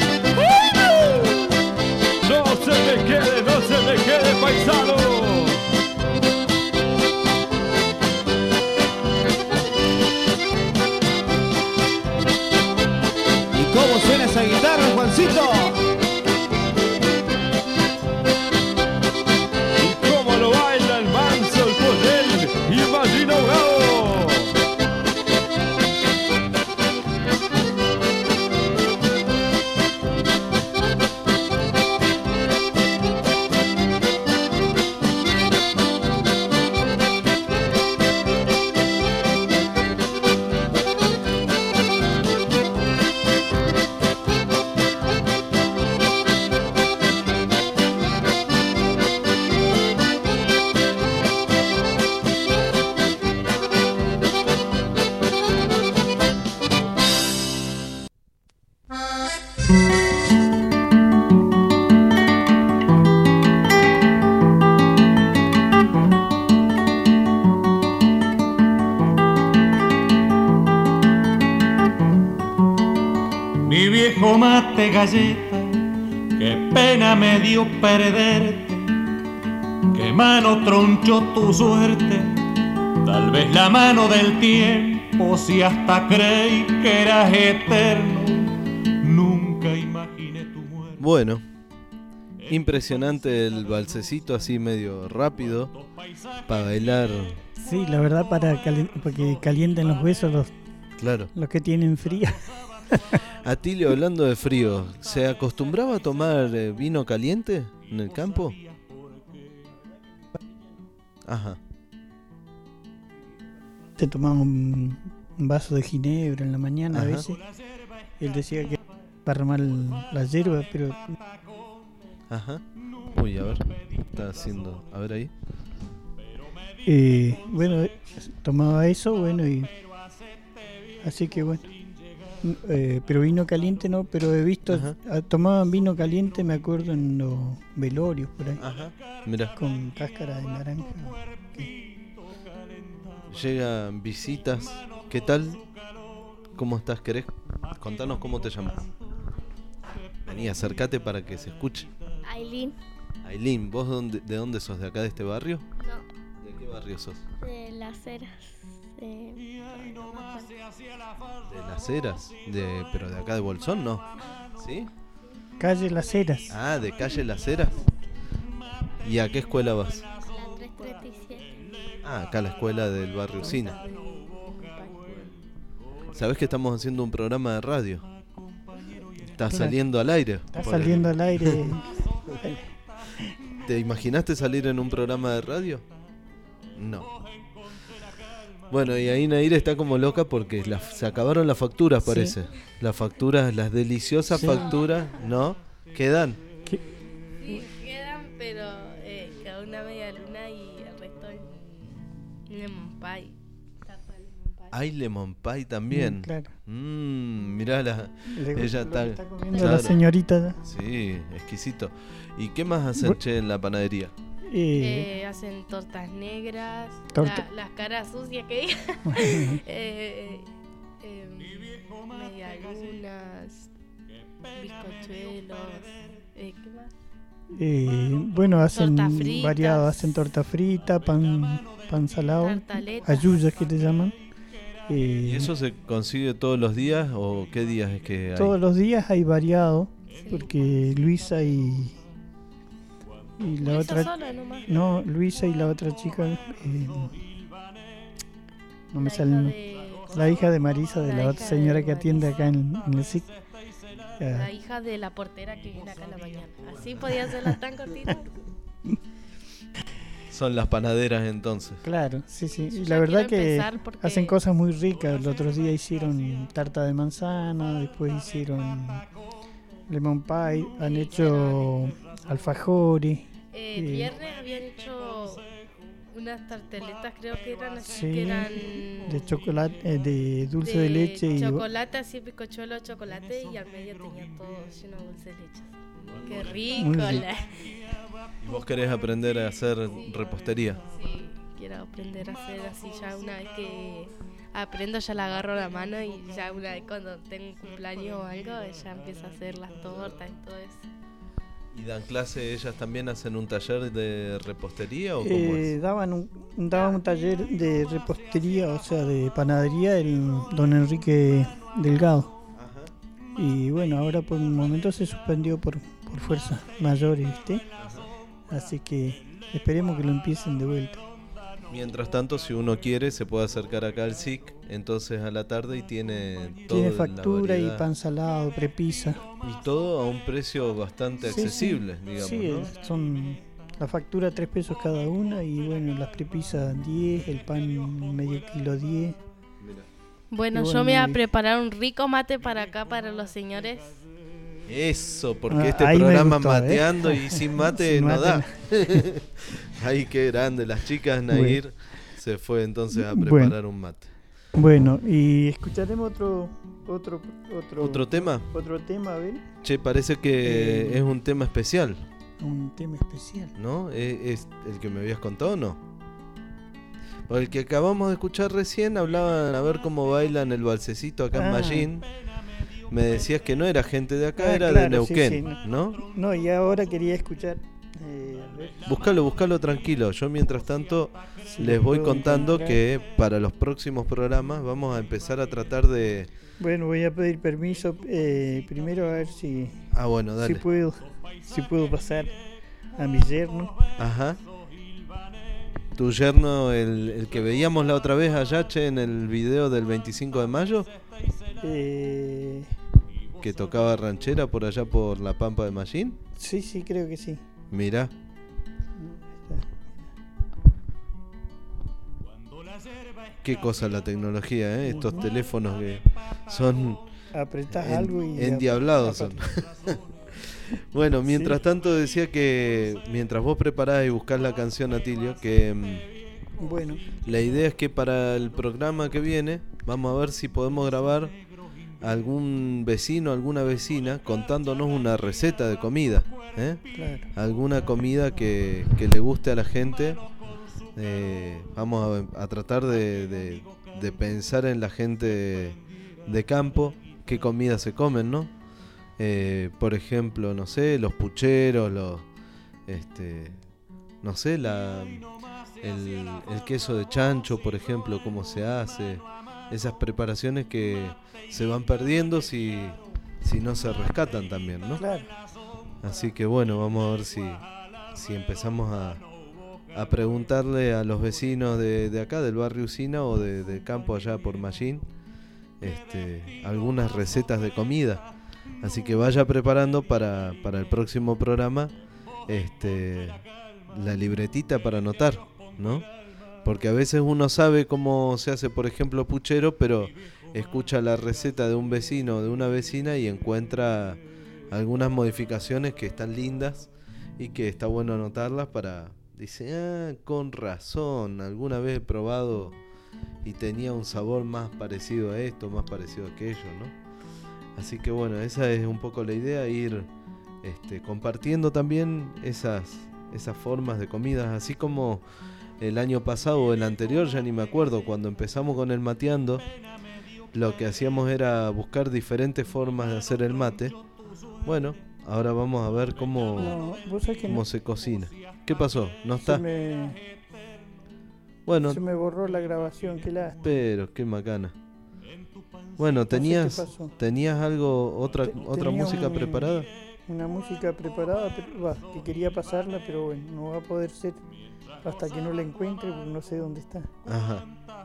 No se me quede, no se me quede, paisano. ¿Y cómo suena esa guitarra, Juancito? Y cómo lo baila el manso, el poder y el Machín ahogado. Mi viejo mate galleta, qué pena me dio perderte, qué mano tronchó tu suerte, tal vez la mano del tiempo, si hasta creí que eras eterno, nunca imaginé tu muerte. Bueno, impresionante el balsecito así medio rápido para bailar. Sí, la verdad para, cali- para que calienten los huesos los, Claro. los que tienen fría. Atilio, hablando de frío, ¿se acostumbraba a tomar eh, vino caliente en el campo? Ajá. Te tomaba un, un vaso de ginebra en la mañana a Ajá. veces. Él decía que para armar la hierba, pero... Ajá. Uy, a ver, está haciendo... A ver ahí. Eh, bueno, tomaba eso, bueno, y... Así que bueno. Eh, pero vino caliente no, pero he visto... a, tomaban vino caliente, me acuerdo, en los velorios, por ahí. Ajá, mira. Con cáscara de naranja. Llegan visitas. ¿Qué tal? ¿Cómo estás? ¿Querés? Contanos cómo te llamas. Vení, acércate para que se escuche. Aileen. Aileen, ¿vos dónde, de dónde sos? ¿De acá de este barrio? No. ¿De qué barrio sos? De Las Heras. De... No me acuerdo. ¿De Las Heras? De... ¿Pero de acá de Bolsón, no? ¿Sí? Calle Las Heras. Ah, de calle Las Heras. ¿Y a qué escuela vas? La trescientos treinta y siete. Ah, acá la escuela del barrio Usina. ¿Sabés que estamos haciendo un programa de radio? Está Claro. saliendo al aire. Está Por saliendo el- al aire. ¿Te imaginaste salir en un programa de radio? No. Bueno, y ahí Nair está como loca porque la- se acabaron las facturas, Sí. parece. Las facturas, las deliciosas Sí. facturas, ¿no? ¿Quedan? Sí, quedan, pero eh, cada una media luna y el resto en lemon pie. Tarta de lemon pie. Hay lemon pie también. Mm, claro. Mmm, mirá, la, Le gusta ella lo está, que está comiendo la señorita. Sí, exquisito. ¿Y qué más hacen, Bu- che, en la panadería? Eh, Eh, hacen tortas negras, Torta- la- las caras sucias que digan, eh, eh, eh, medialunas, bizcochuelos, eh, ¿qué más? eh, bueno, hacen Tortas fritas. variado, hacen torta frita, pan, pan salado, Tartaletas. ayuyas que le llaman. ¿Y Eh, eso se consigue todos los días o qué días es que hay? Todos los días hay variado, porque Luisa y, y la Luisa otra... sola nomás. No, Luisa y la otra chica... eh, no me La sale hija el no- de- La hija de Marisa, de la la, otra hija de señora que atiende acá en, en el S I C. Ah, La hija de la portera que viene acá en la mañana. Así podía hacerla tan cortita. Son las panaderas entonces. Claro, sí, sí. Y Yo la ya verdad quiero que empezar porque- hacen cosas muy ricas. El otro día hicieron tarta de manzana, después hicieron lemon pie, han hecho alfajores. Eh, eh, viernes habían hecho unas tarteletas, creo que eran así, sí, que eran de chocolate, eh, de dulce de, leche y chocolate, así bizcochuelo de chocolate y al medio tenía todo lleno de dulce de leche. Qué rico. Muy rico. la- ¿Y vos querés aprender a hacer repostería? Sí, quiero aprender a hacer así ya una vez que aprendo ya la agarro a la mano y ya una vez cuando tengo un cumpleaños o algo ya empiezo a hacer las tortas y todo eso. ¿Y dan clase, ellas también hacen un taller de repostería o cómo Eh, es? daban un, daban un taller de repostería, o sea, de panadería, el don Enrique Delgado. Y bueno, ahora por un momento se suspendió por, por fuerzas mayores, ¿viste? Así que esperemos que lo empiecen de vuelta. Mientras tanto, si uno quiere, se puede acercar acá al S I C, entonces a la tarde y tiene todo Tiene la factura y variedad. pan salado, prepisa. Y todo a un precio bastante Sí, accesible, sí. digamos, Sí, ¿no? eh, son la factura tres pesos cada una y bueno, las prepisas diez, el pan medio kilo diez. Bueno, Y yo bueno, me voy a y- preparar un rico mate para acá, para los señores. Eso, porque Ah, este ahí me programa gustó, ¿eh? mateando y sin mate Sin no mate da. Ay, qué grande. Las chicas, Nair, se fue entonces a Bueno. preparar un mate. Bueno, y escucharemos otro otro otro ¿Otro tema? Otro tema, a ver, Che, parece que Eh, es un tema especial, un tema especial. ¿no? ¿Es, es el que me habías contado o no? O el que acabamos de escuchar recién, hablaban a ver cómo bailan el balsecito acá en Ah. Mallín. Me decías que no era gente de acá, Ah, era de claro, sí, Neuquén, sí, ¿no? No, y ahora quería escuchar eh, a ver. Búscalo, búscalo tranquilo. Yo mientras tanto Sí, les lo voy puedo contando encontrar. que para los próximos programas vamos a empezar a tratar de... Bueno, voy a pedir permiso eh, primero a ver si Ah, bueno, dale. si puedo si puedo pasar a mi yerno. Ajá. Tu yerno, el, el que veíamos la otra vez allá, che, en el video del veinticinco de mayo, Eh, que tocaba ranchera por allá por la Pampa de Mallín. sí, sí, creo que sí. Mirá. Qué cosa la tecnología, ¿eh? Estos teléfonos que son apretás en, algo y... endiablados son. Bueno, mientras sí. tanto decía que mientras vos preparás y buscás la canción, Atilio, que bueno, la idea es que para el programa que viene vamos a ver si podemos grabar algún vecino, alguna vecina contándonos una receta de comida, ¿eh? Claro. Alguna comida que, que le guste a la gente. Eh, vamos a, a tratar de, de, de pensar en la gente de, de campo, qué comida se comen, ¿no? Eh, por ejemplo, no sé, los pucheros, los, este, no sé, la, el, el queso de chancho, por ejemplo, cómo se hace, esas preparaciones que se van perdiendo si, si no se rescatan también, ¿no? Claro. Así que bueno, vamos a ver si, si empezamos a, a preguntarle a los vecinos de, de acá, del barrio Usina o de, del campo allá por Mallín, este, algunas recetas de comida. Así que vaya preparando para, para el próximo programa este, la libretita para anotar, ¿no? Porque a veces uno sabe cómo se hace, por ejemplo, puchero, pero escucha la receta de un vecino o de una vecina y encuentra algunas modificaciones que están lindas y que está bueno anotarlas para... Dice, ah, con razón, alguna vez he probado y tenía un sabor más parecido a esto, más parecido a aquello, ¿no? Así que bueno, esa es un poco la idea, ir este, compartiendo también esas, esas formas de comidas, así como el año pasado o el anterior, ya ni me acuerdo, cuando empezamos con el mateando, lo que hacíamos era buscar diferentes formas de hacer el mate. Bueno, ahora vamos a ver cómo, no, ¿vos sabés que cómo no? se cocina. ¿Qué pasó? ¿No está? Se me, bueno, se me borró la grabación, qué lástima. Pero, qué macana. Bueno, ¿tenías, no sé ¿tenías algo, otra, Te, otra música un, preparada? Una música preparada, pero, bah, que quería pasarla, pero bueno, no va a poder ser hasta que no la encuentre, porque no sé dónde está. Ajá.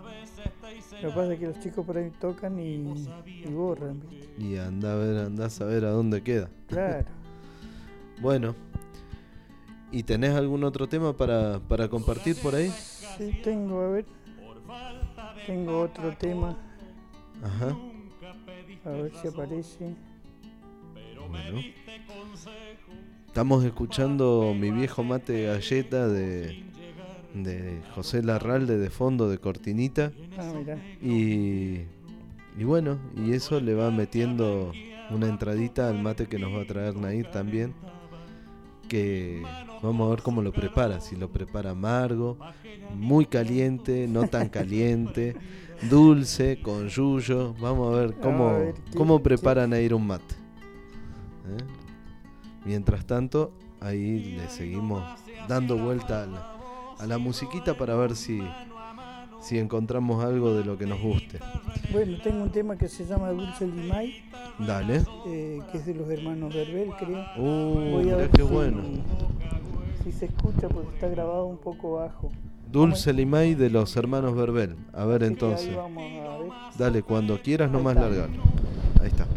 Lo que pasa es que los chicos por ahí tocan y, y borran, ¿viste? Y anda a ver, andás a ver a dónde queda. Claro. Bueno, ¿y tenés algún otro tema para, para compartir por ahí? Sí, tengo, a ver. Tengo otro tema. Ajá. A ver si aparece. Bueno. Estamos escuchando Mi viejo mate galleta de, de José Larralde de fondo, de cortinita. Ah, mirá. Y, y bueno, y eso le va metiendo una entradita al mate que nos va a traer Nair también. Que vamos a ver cómo lo prepara. Si lo prepara amargo, muy caliente, no tan caliente, dulce, con yuyo. Vamos a ver cómo, a ver, ¿qué, cómo preparan a ir un mate. ¿Eh? Mientras tanto, ahí le seguimos dando vuelta a la, a la musiquita para ver si, si encontramos algo de lo que nos guste. Bueno, tengo un tema que se llama Dulce Limay. Dale. Eh, que es de los hermanos Verbel, creo. Uh, Voy a ver qué si, bueno. Si se escucha, porque está grabado un poco bajo. Dulce Limay de los hermanos Verbel. A ver, así entonces. Ahí vamos a ver. Dale, cuando quieras, nomás largar. Ahí está.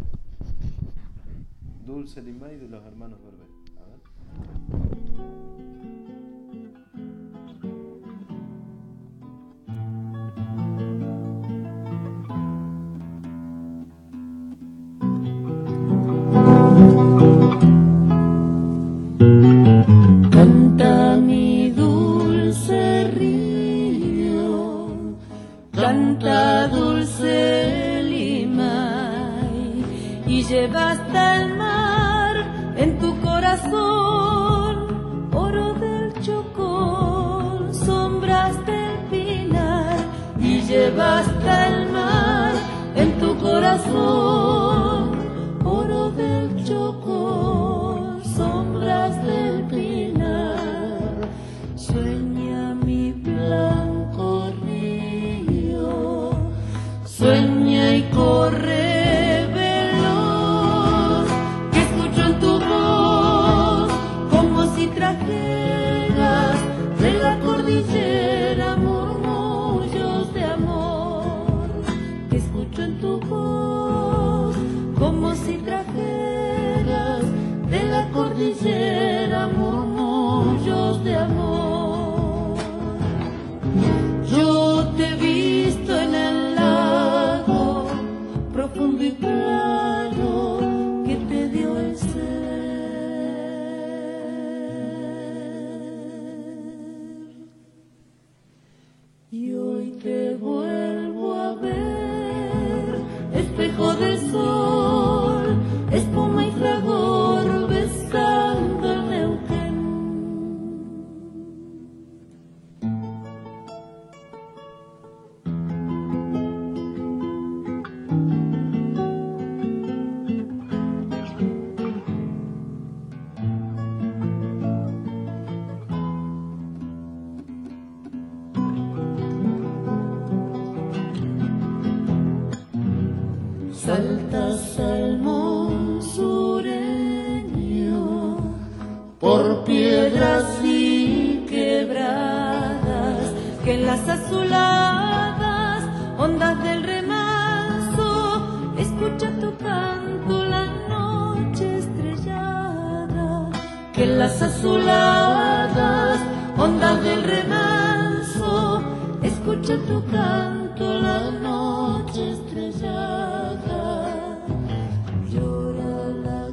Dulce Limay de los hermanos Verbel. A ver. Canta mi dulce río, canta dulce Limay, y lleva hasta el mar en tu corazón, oro del Chocón, sombras del pinar, y lleva hasta el mar en tu corazón, oro del Chocón, sombras del pinar. Sueña mi blanco río, sueña y corre veloz, que escucho en tu voz como si trajeras de la cordillera murmullos de amor, que escucho en tu voz saltas al monsureño por piedras y quebradas que en las azuladas ondas del remanso escucha tu canto la noche estrellada, que en las azuladas ondas del remanso escucha tu canto la noche estrellada. Llora la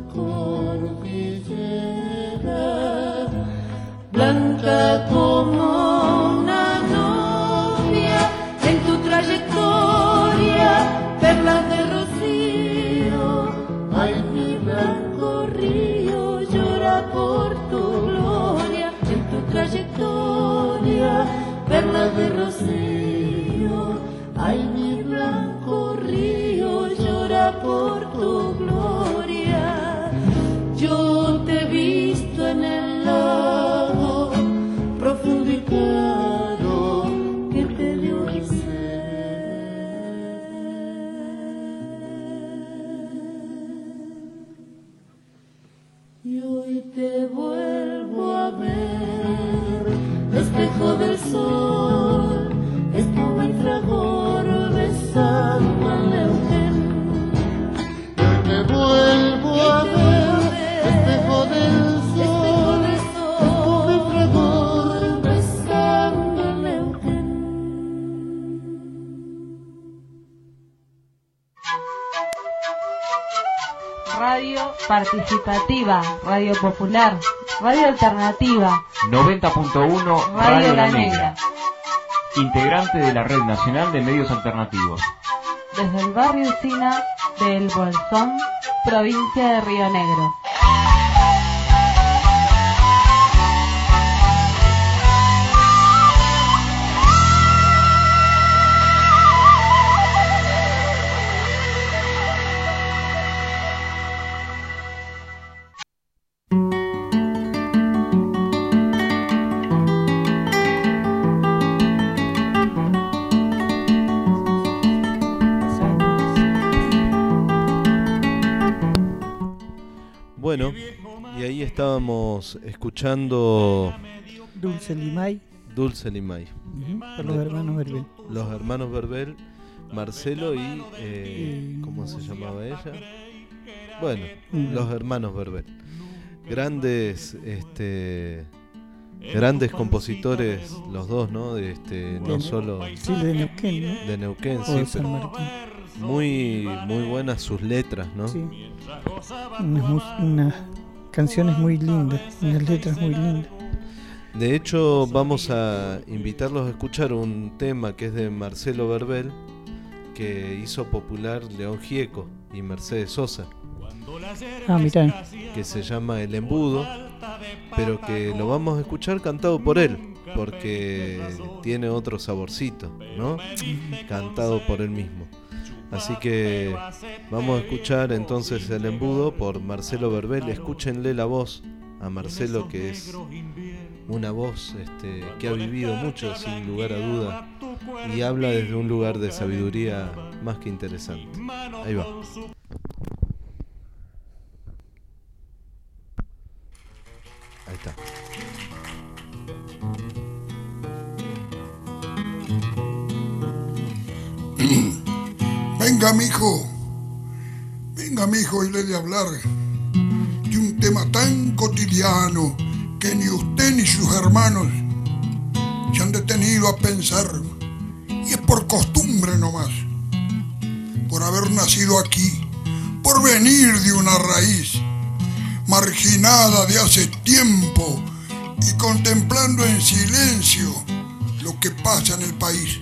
cordillera blanca como una novia en tu trayectoria, perlas de rocío. Ay, mi blanco río llora por tu gloria en tu trayectoria, perlas de rocío. Ay, mi blanco río llora por tu gloria. Yo te he visto en el lago profundo y claro que te dio sed. Y hoy te vuelvo a ver, espejo del sol, espuma y fragor besando al Neuquén. Te vuelvo a ver, espejo del sol, espuma y fragor besando al Neuquén. Radio participativa, radio popular, radio alternativa. noventa punto uno Radio La Negra. Integrante de la Red Nacional de Medios Alternativos. Desde el barrio Usina de El Bolsón, provincia de Río Negro. Bueno, y ahí estábamos escuchando Dulce Limay. Dulce Limay. Uh-huh, por los hermanos Verbel. Los hermanos Verbel, Marcelo y... Eh, ¿cómo se llamaba ella? Bueno, uh-huh. Los hermanos Verbel. Grandes, este... grandes compositores los dos, ¿no? De este, no de, solo... Sí, de Neuquén, ¿no? De Neuquén, o sí. de San Martín. Muy, muy buenas sus letras, ¿no? Sí. Unas, unas canciones muy lindas, unas letras muy lindas. De hecho, vamos a invitarlos a escuchar un tema que es de Marcelo Verbel, que hizo popular León Gieco y Mercedes Sosa. Ah, mirá. Que se llama El Embudo, pero que lo vamos a escuchar cantado por él, porque tiene otro saborcito, ¿no? Cantado por él mismo. Así que vamos a escuchar entonces El Embudo por Marcelo Verbel. Escúchenle la voz a Marcelo, que es una voz este, que ha vivido mucho, sin lugar a duda, y habla desde un lugar de sabiduría más que interesante. Ahí va. Ahí está. Venga, mijo, venga, mijo, y le de hablar de un tema tan cotidiano que ni usted ni sus hermanos se han detenido a pensar, y es por costumbre nomás, por haber nacido aquí, por venir de una raíz marginada de hace tiempo y contemplando en silencio lo que pasa en el país.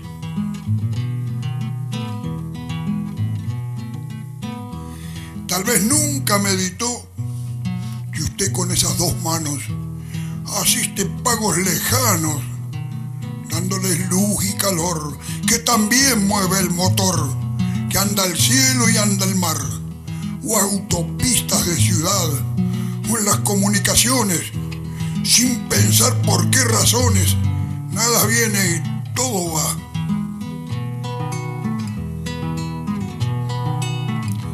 Tal vez nunca meditó que usted con esas dos manos asiste pagos lejanos, dándoles luz y calor, que también mueve el motor, que anda al cielo y anda al mar, o autopistas de ciudad, o en las comunicaciones, sin pensar por qué razones, nada viene y todo va.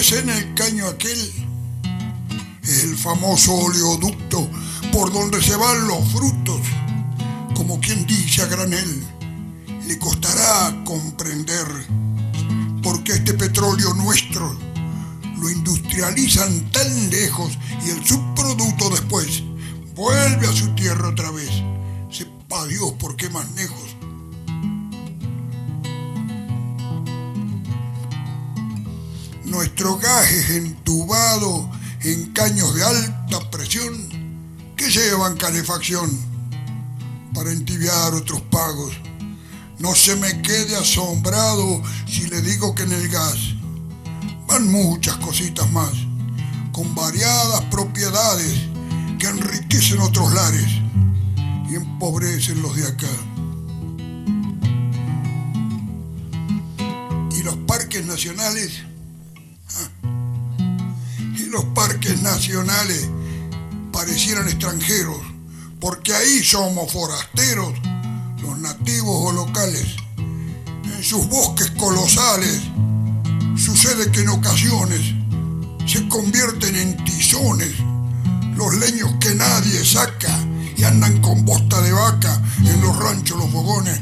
es en el caño aquel, es el famoso oleoducto por donde se van los frutos, como quien dice a granel. Le costará comprender porque este petróleo nuestro lo industrializan tan lejos y el subproducto después vuelve a su tierra otra vez. Sepa Dios por qué más lejos. Nuestro gas es entubado en caños de alta presión que llevan calefacción para entibiar otros pagos. No se me quede asombrado si le digo que en el gas van muchas cositas más, con variadas propiedades que enriquecen otros lares y empobrecen los de acá. Y los parques nacionales, ah, y los parques nacionales parecieran extranjeros, porque ahí somos forasteros, los nativos o locales. En sus bosques colosales sucede que en ocasiones se convierten en tizones los leños que nadie saca y andan con bosta de vaca en los ranchos, los fogones.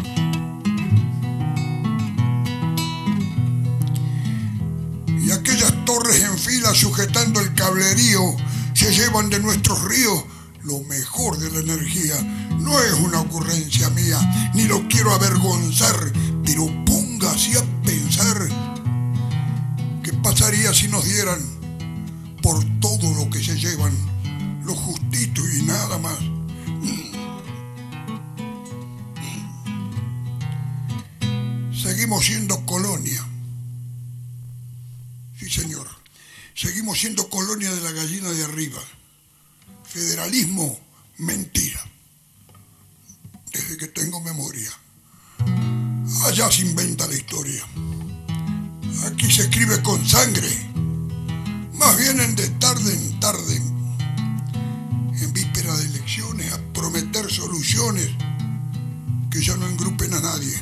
Y aquellas torres en fila sujetando el cablerío se llevan de nuestros ríos lo mejor de la energía. No es una ocurrencia mía, ni lo quiero avergonzar, pero póngase a pensar qué pasaría si nos dieran por todo lo que se llevan, lo justito y nada más. Seguimos siendo colonia. Sí, señor. Seguimos siendo colonia de la gallina de arriba. Federalismo, mentira. Desde que tengo memoria. Allá se inventa la historia. Aquí se escribe con sangre. Más vienen de tarde en tarde, en víspera de elecciones, a prometer soluciones que ya no engrupen a nadie.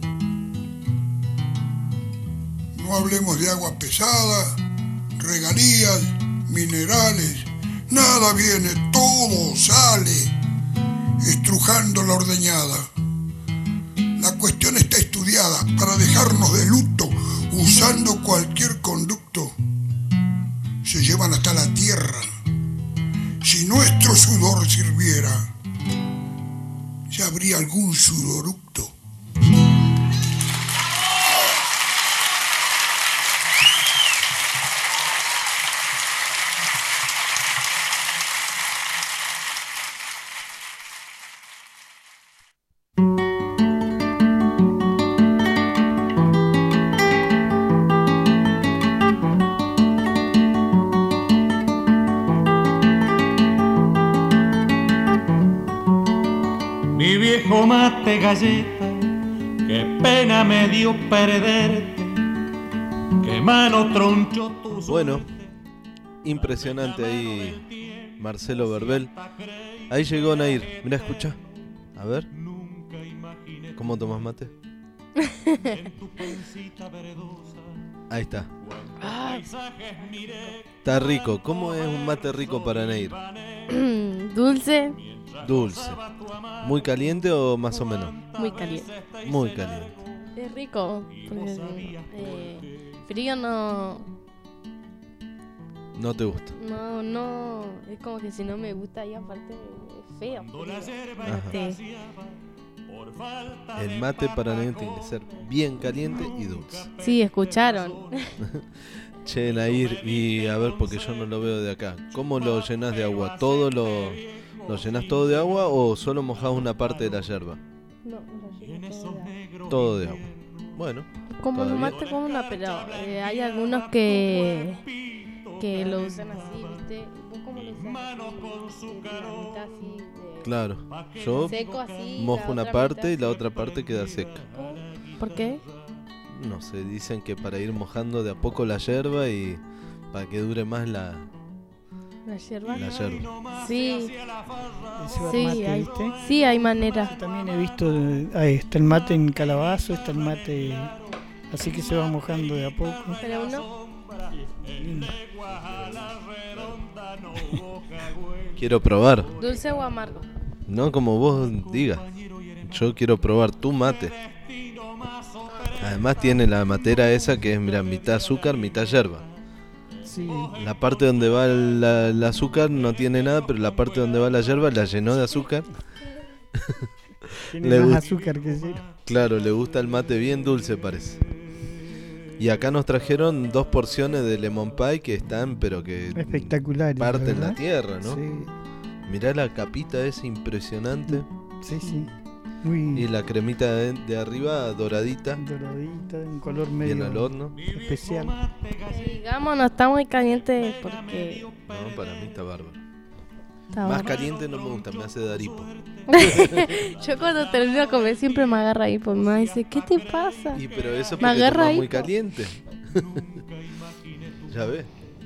No hablemos de agua pesada, regalías, minerales. Nada viene, todo sale, estrujando la ordeñada. La cuestión está estudiada para dejarnos de luto, usando cualquier conducto. Se llevan hasta la tierra. Si nuestro sudor sirviera, ya habría algún sudoructo. Mate galleta, qué pena me dio perderte, qué mano tronchó tu suerte. Bueno, impresionante ahí Marcelo Verbel. Ahí llegó Nair, mirá, escucha. A ver, ¿cómo tomas mate? Ahí está. Está rico. ¿Cómo es un mate rico para Nair? Dulce. Dulce. ¿Muy caliente o más o menos? Muy caliente. Muy caliente. Es rico. Porque, eh, frío no... ¿No te gusta? No, no. Es como que si no me gusta y aparte es feo. Sí. El mate para Nair tiene que ser bien caliente y dulce. Sí, escucharon. Che, Nair, y a ver, porque yo no lo veo de acá. ¿Cómo lo llenas de agua? ¿Todo lo, lo llenas todo de agua o solo mojás una parte de la yerba? No, lo lleno todo de agua. Todo de agua. Bueno. Como un mate con una, pero eh, hay algunos que que lo usan así, ¿viste? ¿Vos cómo lo usas? La mitad así de... Claro, yo seco así, mojo una parte y la otra parte queda seca. ¿Por qué? No sé, dicen que para ir mojando de a poco la yerba y para que dure más la... ¿La yerba? La yerba. Sí. Sí, mate, hay, ¿viste? sí, hay manera. Yo también he visto, ahí está el mate en calabazo, está el mate, así que se va mojando de a poco. Pero uno... Quiero probar. ¿Dulce o amargo? No como vos digas. Yo quiero probar tu mate. Además tiene la matera esa que es, mira, mitad azúcar, mitad yerba. Sí. La parte donde va el, la, el azúcar no tiene nada, pero la parte donde va la yerba la llenó de azúcar. Tiene Le más gust- azúcar que cero. Claro, le gusta el mate bien dulce, parece. Y acá nos trajeron dos porciones de lemon pie que están, pero que Espectaculares, parten la ¿verdad? tierra, ¿no? Sí. Mirá la capita esa impresionante. Sí, sí. Muy Y la cremita de, de arriba doradita. doradita, un color Bien medio al horno. especial. Digamos, no está muy caliente porque... No, para mí está bárbaro. Está Más bárbaro. caliente no me gusta, me hace dar hipo. Yo cuando termino de comer siempre me agarra ahí por me dice, ¿qué te pasa? Y pero eso me porque agarra tomás ahí. muy caliente. Ya ves.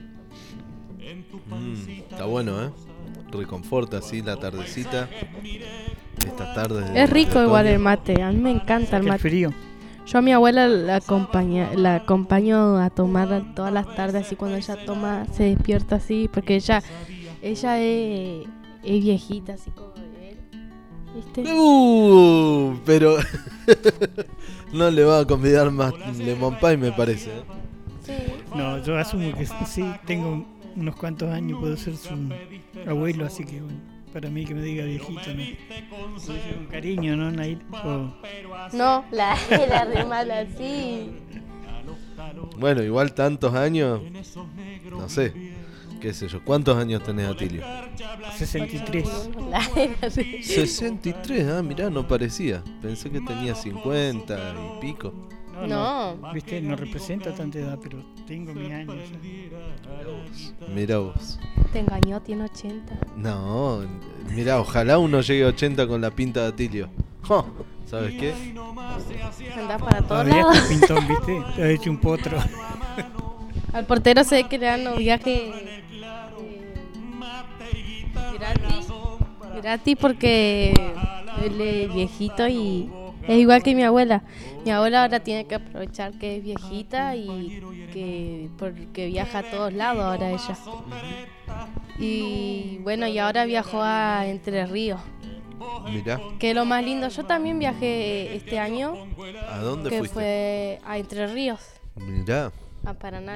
Mm, está bueno, ¿eh? Reconforta así la tardecita. Estas tardes de Es rico de igual otoño. el mate, a mí me encanta el Saca el mate. frío. Yo a mi abuela la, acompaña, la acompaño a tomar todas las tardes, así cuando ella toma, se despierta así, porque ella ella es, es viejita, así como él, ¿viste? Uh, pero no le va a convidar más lemon pie, me parece. ¿eh? No, yo asumo que sí, tengo unos cuantos años, puedo ser su abuelo, así que bueno, para mí que me diga viejito, ¿no? Lo dice con cariño, ¿no, Nair? O- No, la, la re mala, así. Bueno, igual tantos años, no sé, qué sé yo. ¿Cuántos años tenés, Atilio? sesenta y tres. La, la re- sesenta y tres, ah, mirá, no parecía. Pensé que tenía cincuenta y pico. No, No. no, viste, no representa tanta edad, pero tengo mis años. Mirá vos. Te engañó, tiene ochenta. No, mirá, ojalá uno llegue a ochenta con la pinta de Atilio. Jo, ¿sabes qué? Andás para todos Todavía lados. está pintón, viste, te ha hecho un potro. Al portero se ve que le dan los viajes eh, gratis, gratis porque él es viejito y es igual que mi abuela. Mi abuela ahora tiene que aprovechar que es viejita y que porque viaja a todos lados ahora ella. Y bueno, y ahora viajó a Entre Ríos, Mirá, que es lo más lindo. Yo también viajé este año, ¿a dónde que fuiste? fue a Entre Ríos. Mirá, A Paraná.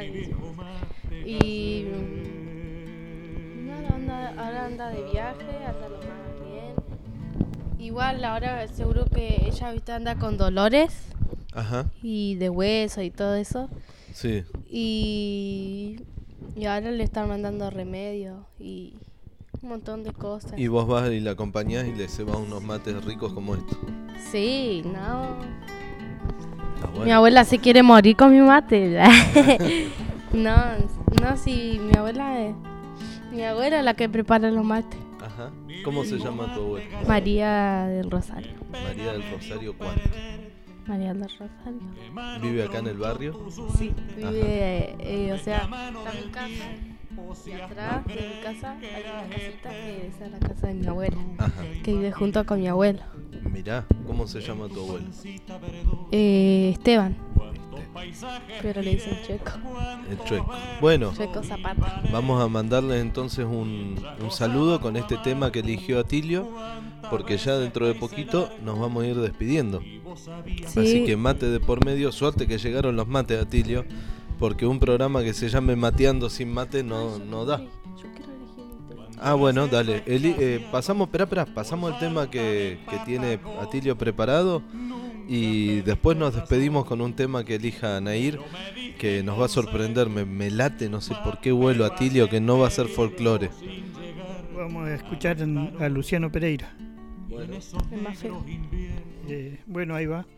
Y mm, nada, anda, ahora anda de viaje, anda lo más bien. Igual ahora seguro que ella ahorita anda con dolores ajá, y de hueso y todo eso. sí. Y, y ahora le están mandando remedios y un montón de cosas. Y vos vas y la acompañás y le cebas unos mates ricos como estos. Sí, no. Está bueno. Mi abuela se quiere morir con mi mate. no, no, sí, mi abuela es mi abuela es la que prepara los mates. Ajá. ¿Cómo se llama tu abuela? María del Rosario. María del Rosario, ¿cuánto? María del Rosario. ¿Vive acá en el barrio? Sí, vive, eh, o sea, está mi casa. Y atrás de mi casa hay una casita que esa es la casa de mi abuela. Ajá. Que vive junto con mi abuelo. Mirá, ¿cómo se llama tu abuelo? Eh, Esteban. Pero le dicen Checo. El Chueco. Bueno, Checo Zapata. vamos a mandarles entonces un, un saludo con este tema que eligió Atilio, porque ya dentro de poquito nos vamos a ir despidiendo. Sí. Así que mate de por medio, suerte que llegaron los mates, Atilio, porque un programa que se llame Mateando sin mate no, no da. Ah, bueno, dale. Eli- eh, pasamos, espera, espera, pasamos el tema que, que tiene Atilio preparado y después nos despedimos con un tema que elija Nair, que nos va a sorprender. Me, me late, no sé por qué vuelo Atilio, que no va a ser folclore. Vamos a escuchar a Luciano Pereira. Bueno. Es más feo. Eh, bueno, ahí va.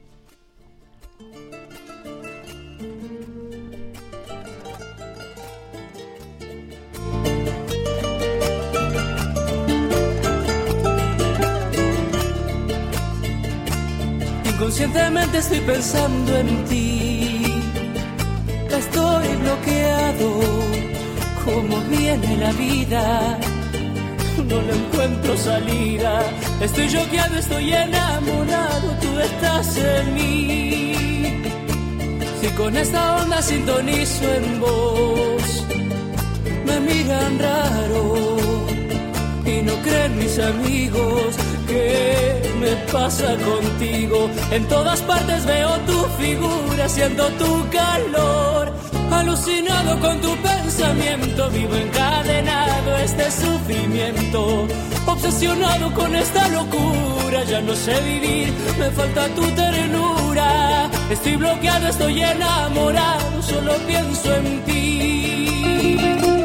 Inconscientemente estoy pensando en ti. Estoy bloqueado. Cómo viene la vida. No le encuentro salida. Estoy choqueado, estoy enamorado. Tú estás en mí. Si con esta onda sintonizo en vos, me miran raro y no creen mis amigos. ¿Qué me pasa contigo? En todas partes veo tu figura, siento tu calor. Alucinado con tu pensamiento, vivo encadenado a este sufrimiento. Obsesionado con esta locura, ya no sé vivir, me falta tu ternura. Estoy bloqueado, estoy enamorado, solo pienso en ti.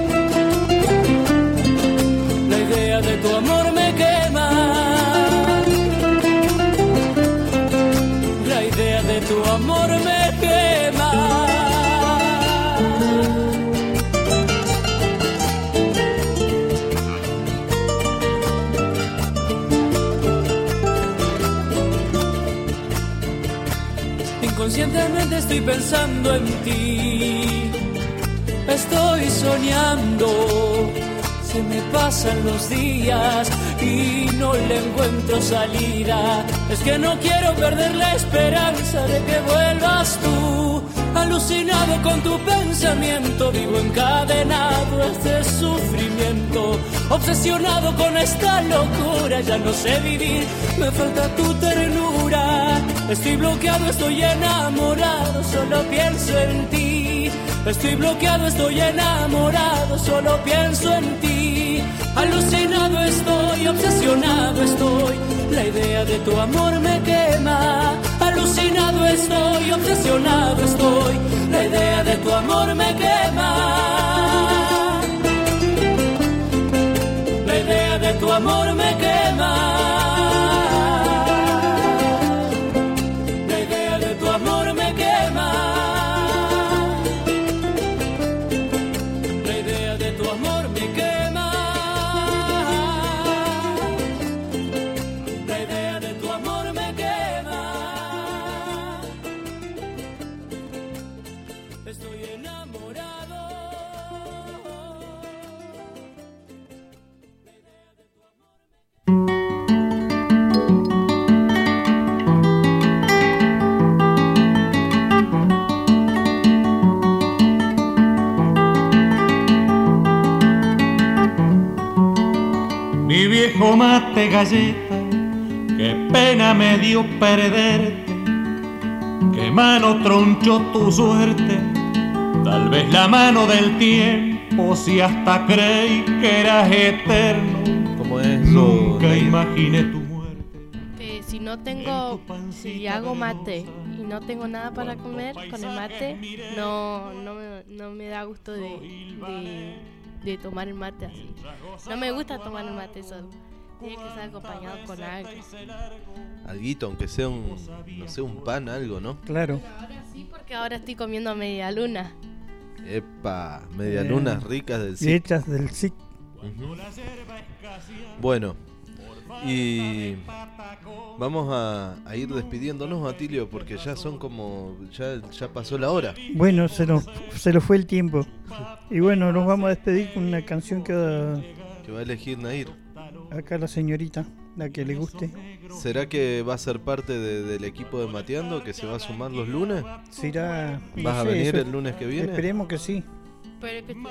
La idea de tu amor me quema. La idea de tu amor me quema. Inconscientemente estoy pensando en ti, estoy soñando, se me pasan los días y no le encuentro salida. Es que no quiero perder la esperanza de que vuelvas tú. Alucinado con tu pensamiento, vivo encadenado a este sufrimiento. Obsesionado con esta locura, ya no sé vivir, me falta tu ternura. Estoy bloqueado, estoy enamorado, solo pienso en ti. Estoy bloqueado, estoy enamorado, solo pienso en ti. Alucinado estoy, obsesionado estoy, la idea de tu amor me quema. Alucinado estoy, obsesionado estoy, la idea de tu amor me quema. La idea de tu amor me quema. La idea de tu amor me quema. La idea de tu amor me quema. La idea de tu amor me quema. Estoy enamorado. Mi viejo mate galleta, qué pena me dio perderte, qué mano tronchó tu suerte, tal vez la mano del tiempo, si hasta creí que eras eterno, como es nunca lo, imaginé tu muerte. Que si no tengo, si hago mate y no tengo nada para comer con el mate, no, no, me, no me da gusto de, de, de tomar el mate así. No me gusta tomar el mate solo. Tiene que estar acompañado con algo. Alguito, aunque sea un, no sé, un pan, algo, ¿no? Claro. Ahora sí, porque ahora estoy comiendo media luna. Epa, medialunas eh, ricas del S I C. Hechas del S I C. Uh-huh. Bueno, y vamos a, a ir despidiéndonos, Atilio, porque ya son como, ya, ya pasó la hora. Bueno, se nos, se nos fue el tiempo. Y bueno, nos vamos a despedir con una canción que va, que va a elegir Nair. Acá la señorita, la que le guste. ¿Será que va a ser parte de, del equipo de Mateando, que se va a sumar los lunes? ¿Será? ¿Vas no a sé, venir eso, el lunes que viene? Esperemos que sí. Pero que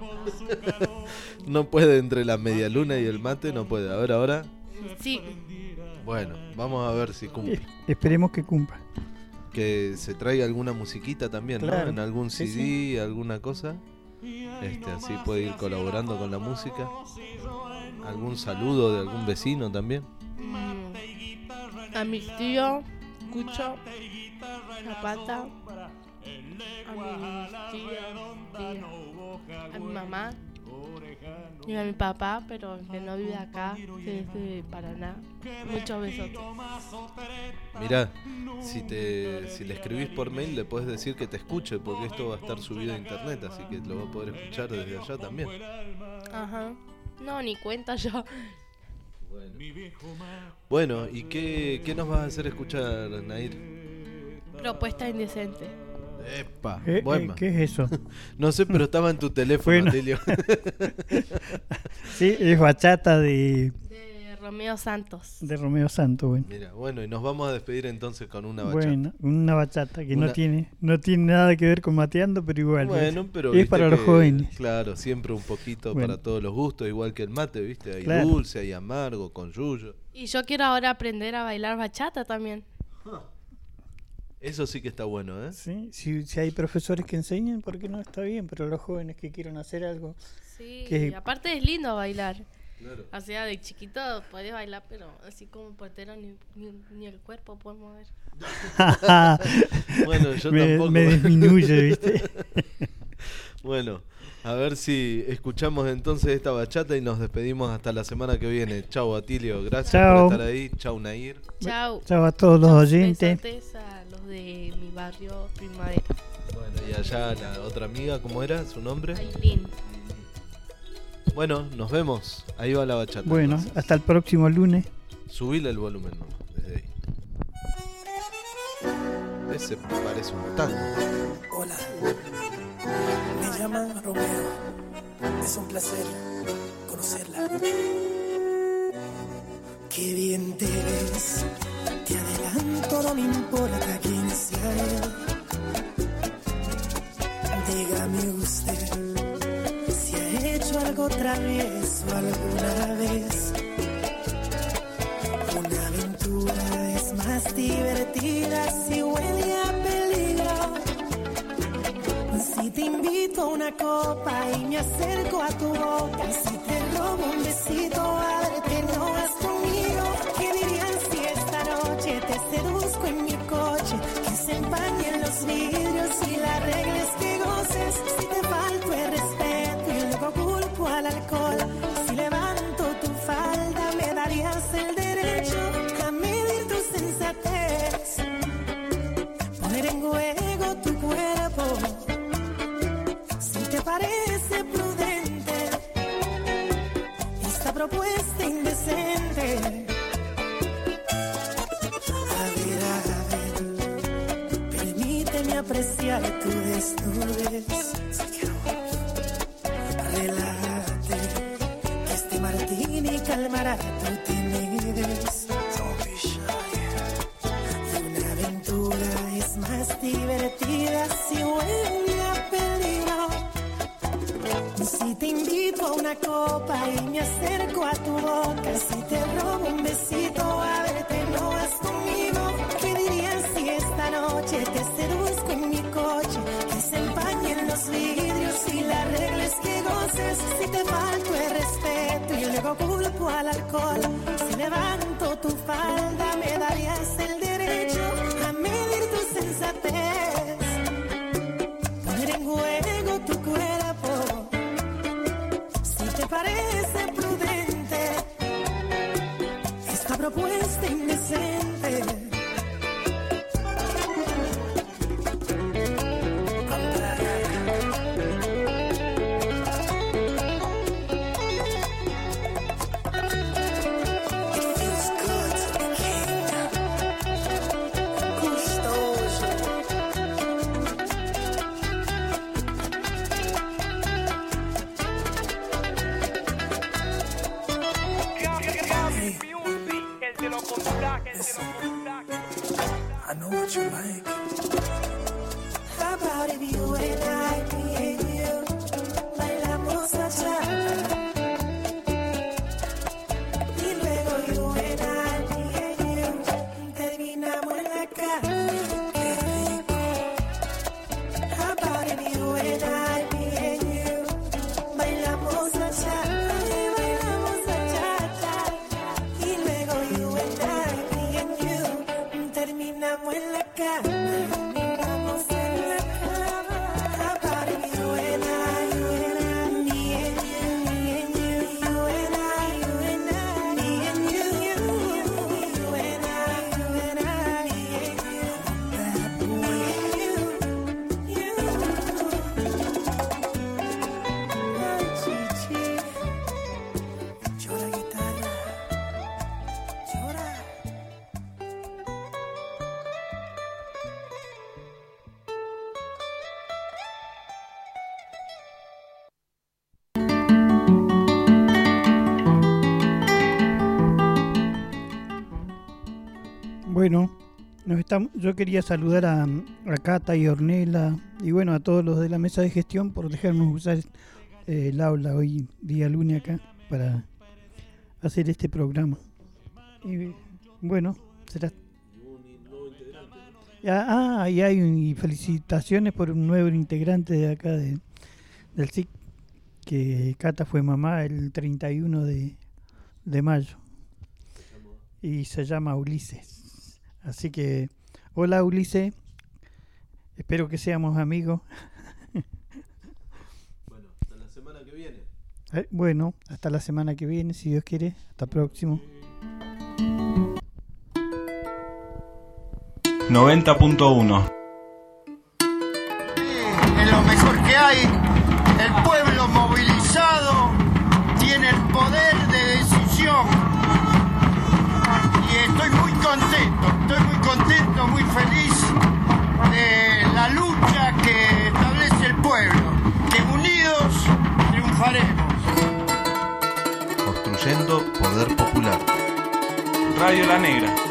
No puede entre la media luna y el mate, no puede. A ver ahora. Sí. Bueno, vamos a ver si cumple. Es, esperemos que cumpla. Que se traiga alguna musiquita también, claro. ¿no? En algún C D, sí, sí. alguna cosa. Este, así puede ir colaborando con la música. ¿Algún saludo de algún vecino también? Mm, a mi tío, Cucho, Zapata, a mi tía, tía, a mi mamá y a mi papá, pero que no vive acá, que es de Paraná. Muchos besotes. Mirá, si te si le escribís por mail le podés decir que te escuche, porque esto va a estar subido a internet, así que lo va a poder escuchar desde allá también. Ajá. No, ni cuenta yo. Bueno, bueno ¿y qué, qué nos vas a hacer escuchar, Nair? Propuesta indecente. Epa, ¿Eh, bueno. eh, ¿Qué es eso? No sé, pero estaba en tu teléfono, bueno. Atilio. Sí, es bachata de... De Romeo Santos. De Romeo Santos, bueno. Mira, bueno, y nos vamos a despedir entonces con una bachata. Bueno, una bachata que Una- no tiene no tiene nada que ver con mateando, pero igual. Bueno, ¿ves? pero es viste para los que, jóvenes. Claro, siempre un poquito Bueno. para todos los gustos, igual que el mate, ¿viste? Hay Claro. dulce, hay amargo, con yuyo. Y yo quiero ahora aprender a bailar bachata también. Eso sí que está bueno, ¿eh? Sí, si, si hay profesores que enseñan, ¿por qué no? Está bien, pero los jóvenes que quieran hacer algo. Sí, que y aparte es lindo bailar. Claro. O sea, de chiquito podés bailar, pero así como portero ni, ni, ni el cuerpo puedes mover. Bueno, yo me, tampoco. me disminuye, ¿viste? Bueno, a ver si escuchamos entonces esta bachata y nos despedimos hasta la semana que viene. Chau, Atilio, gracias Chau. por estar ahí. Chau, Nair. Chao. Chao a todos los oyentes. Besotes a los de mi barrio Primavera. Bueno, y allá la otra amiga, ¿cómo era su nombre? Ailín. Bueno, nos vemos. Ahí va la bachata. Bueno, entonces. hasta el próximo lunes. Subile el volumen, ¿no? Desde ahí. Ese parece un tango. Hola, me llaman Romeo. Es un placer conocerla. Qué bien te ves. Te adelanto, no me importa quién sea él. Dígame usted si ha hecho algo travieso alguna vez. Una aventura es más divertida si huele a peligro. Si te invito a una copa y me acerco a tu boca, si te robo un besito, ábrete, no vas conmigo. ¿Qué dirían si esta noche te seduzco en mi coche? Que se empañen los vidrios y la regla es que goces. Si te falto el respeto y luego culpo al alcohol, si levanto tu falda me darías el derecho a medir tu sensatez, poner en juego tu cuerpo. Si te parece prudente esta propuesta indecente, a ver, a ver, permíteme apreciar tu desnudez. Relájate, que este martini calmará tu timidez. Y una aventura es más divertida si huele a peligro. Si te invito a una copa y me acerco a tu boca, si te robo un besito, a verte, no vas conmigo. ¿Qué dirías si esta noche te seduzco en mi coche? Que se empañen los vidrios y la regla es que goces. Si te falto el respeto y luego culpo al alcohol, si levanto tu falda me darías el derecho a medir tu sensatez, poner en juego tu cuerpo. Si te parece prudente esta propuesta indecente, I know what you like. How about if you and I, me and you, bailamos bachata? Y luego you and I, me and you, terminamos en la cama. Qué rico. How about if you and I, me and you, bailamos bachata? Bailamos bachata. Y luego you and I, me and you, terminamos en la cama. Terminamos en la cama. How about if you and I, you and I, me and you, me Bueno, nos estamos, yo quería saludar a, a Cata y Ornella y bueno, a todos los de la mesa de gestión por dejarnos usar eh, el aula hoy día lunes acá para hacer este programa. Y bueno, será... Ah, y hay un, y felicitaciones por un nuevo integrante de acá de, del S I C, que Cata fue mamá el treinta y uno de, de mayo y se llama Ulises. Así que, hola Ulises, espero que seamos amigos. Bueno, hasta la semana que viene. Eh, bueno, hasta la semana que viene, si Dios quiere. Hasta próximo. noventa punto uno. Es lo mejor que hay. El pueblo movilizado tiene el poder de decisión. Y estoy muy contento, estoy muy contento, muy feliz de la lucha que establece el pueblo. Que unidos triunfaremos. Construyendo poder popular. Radio La Negra.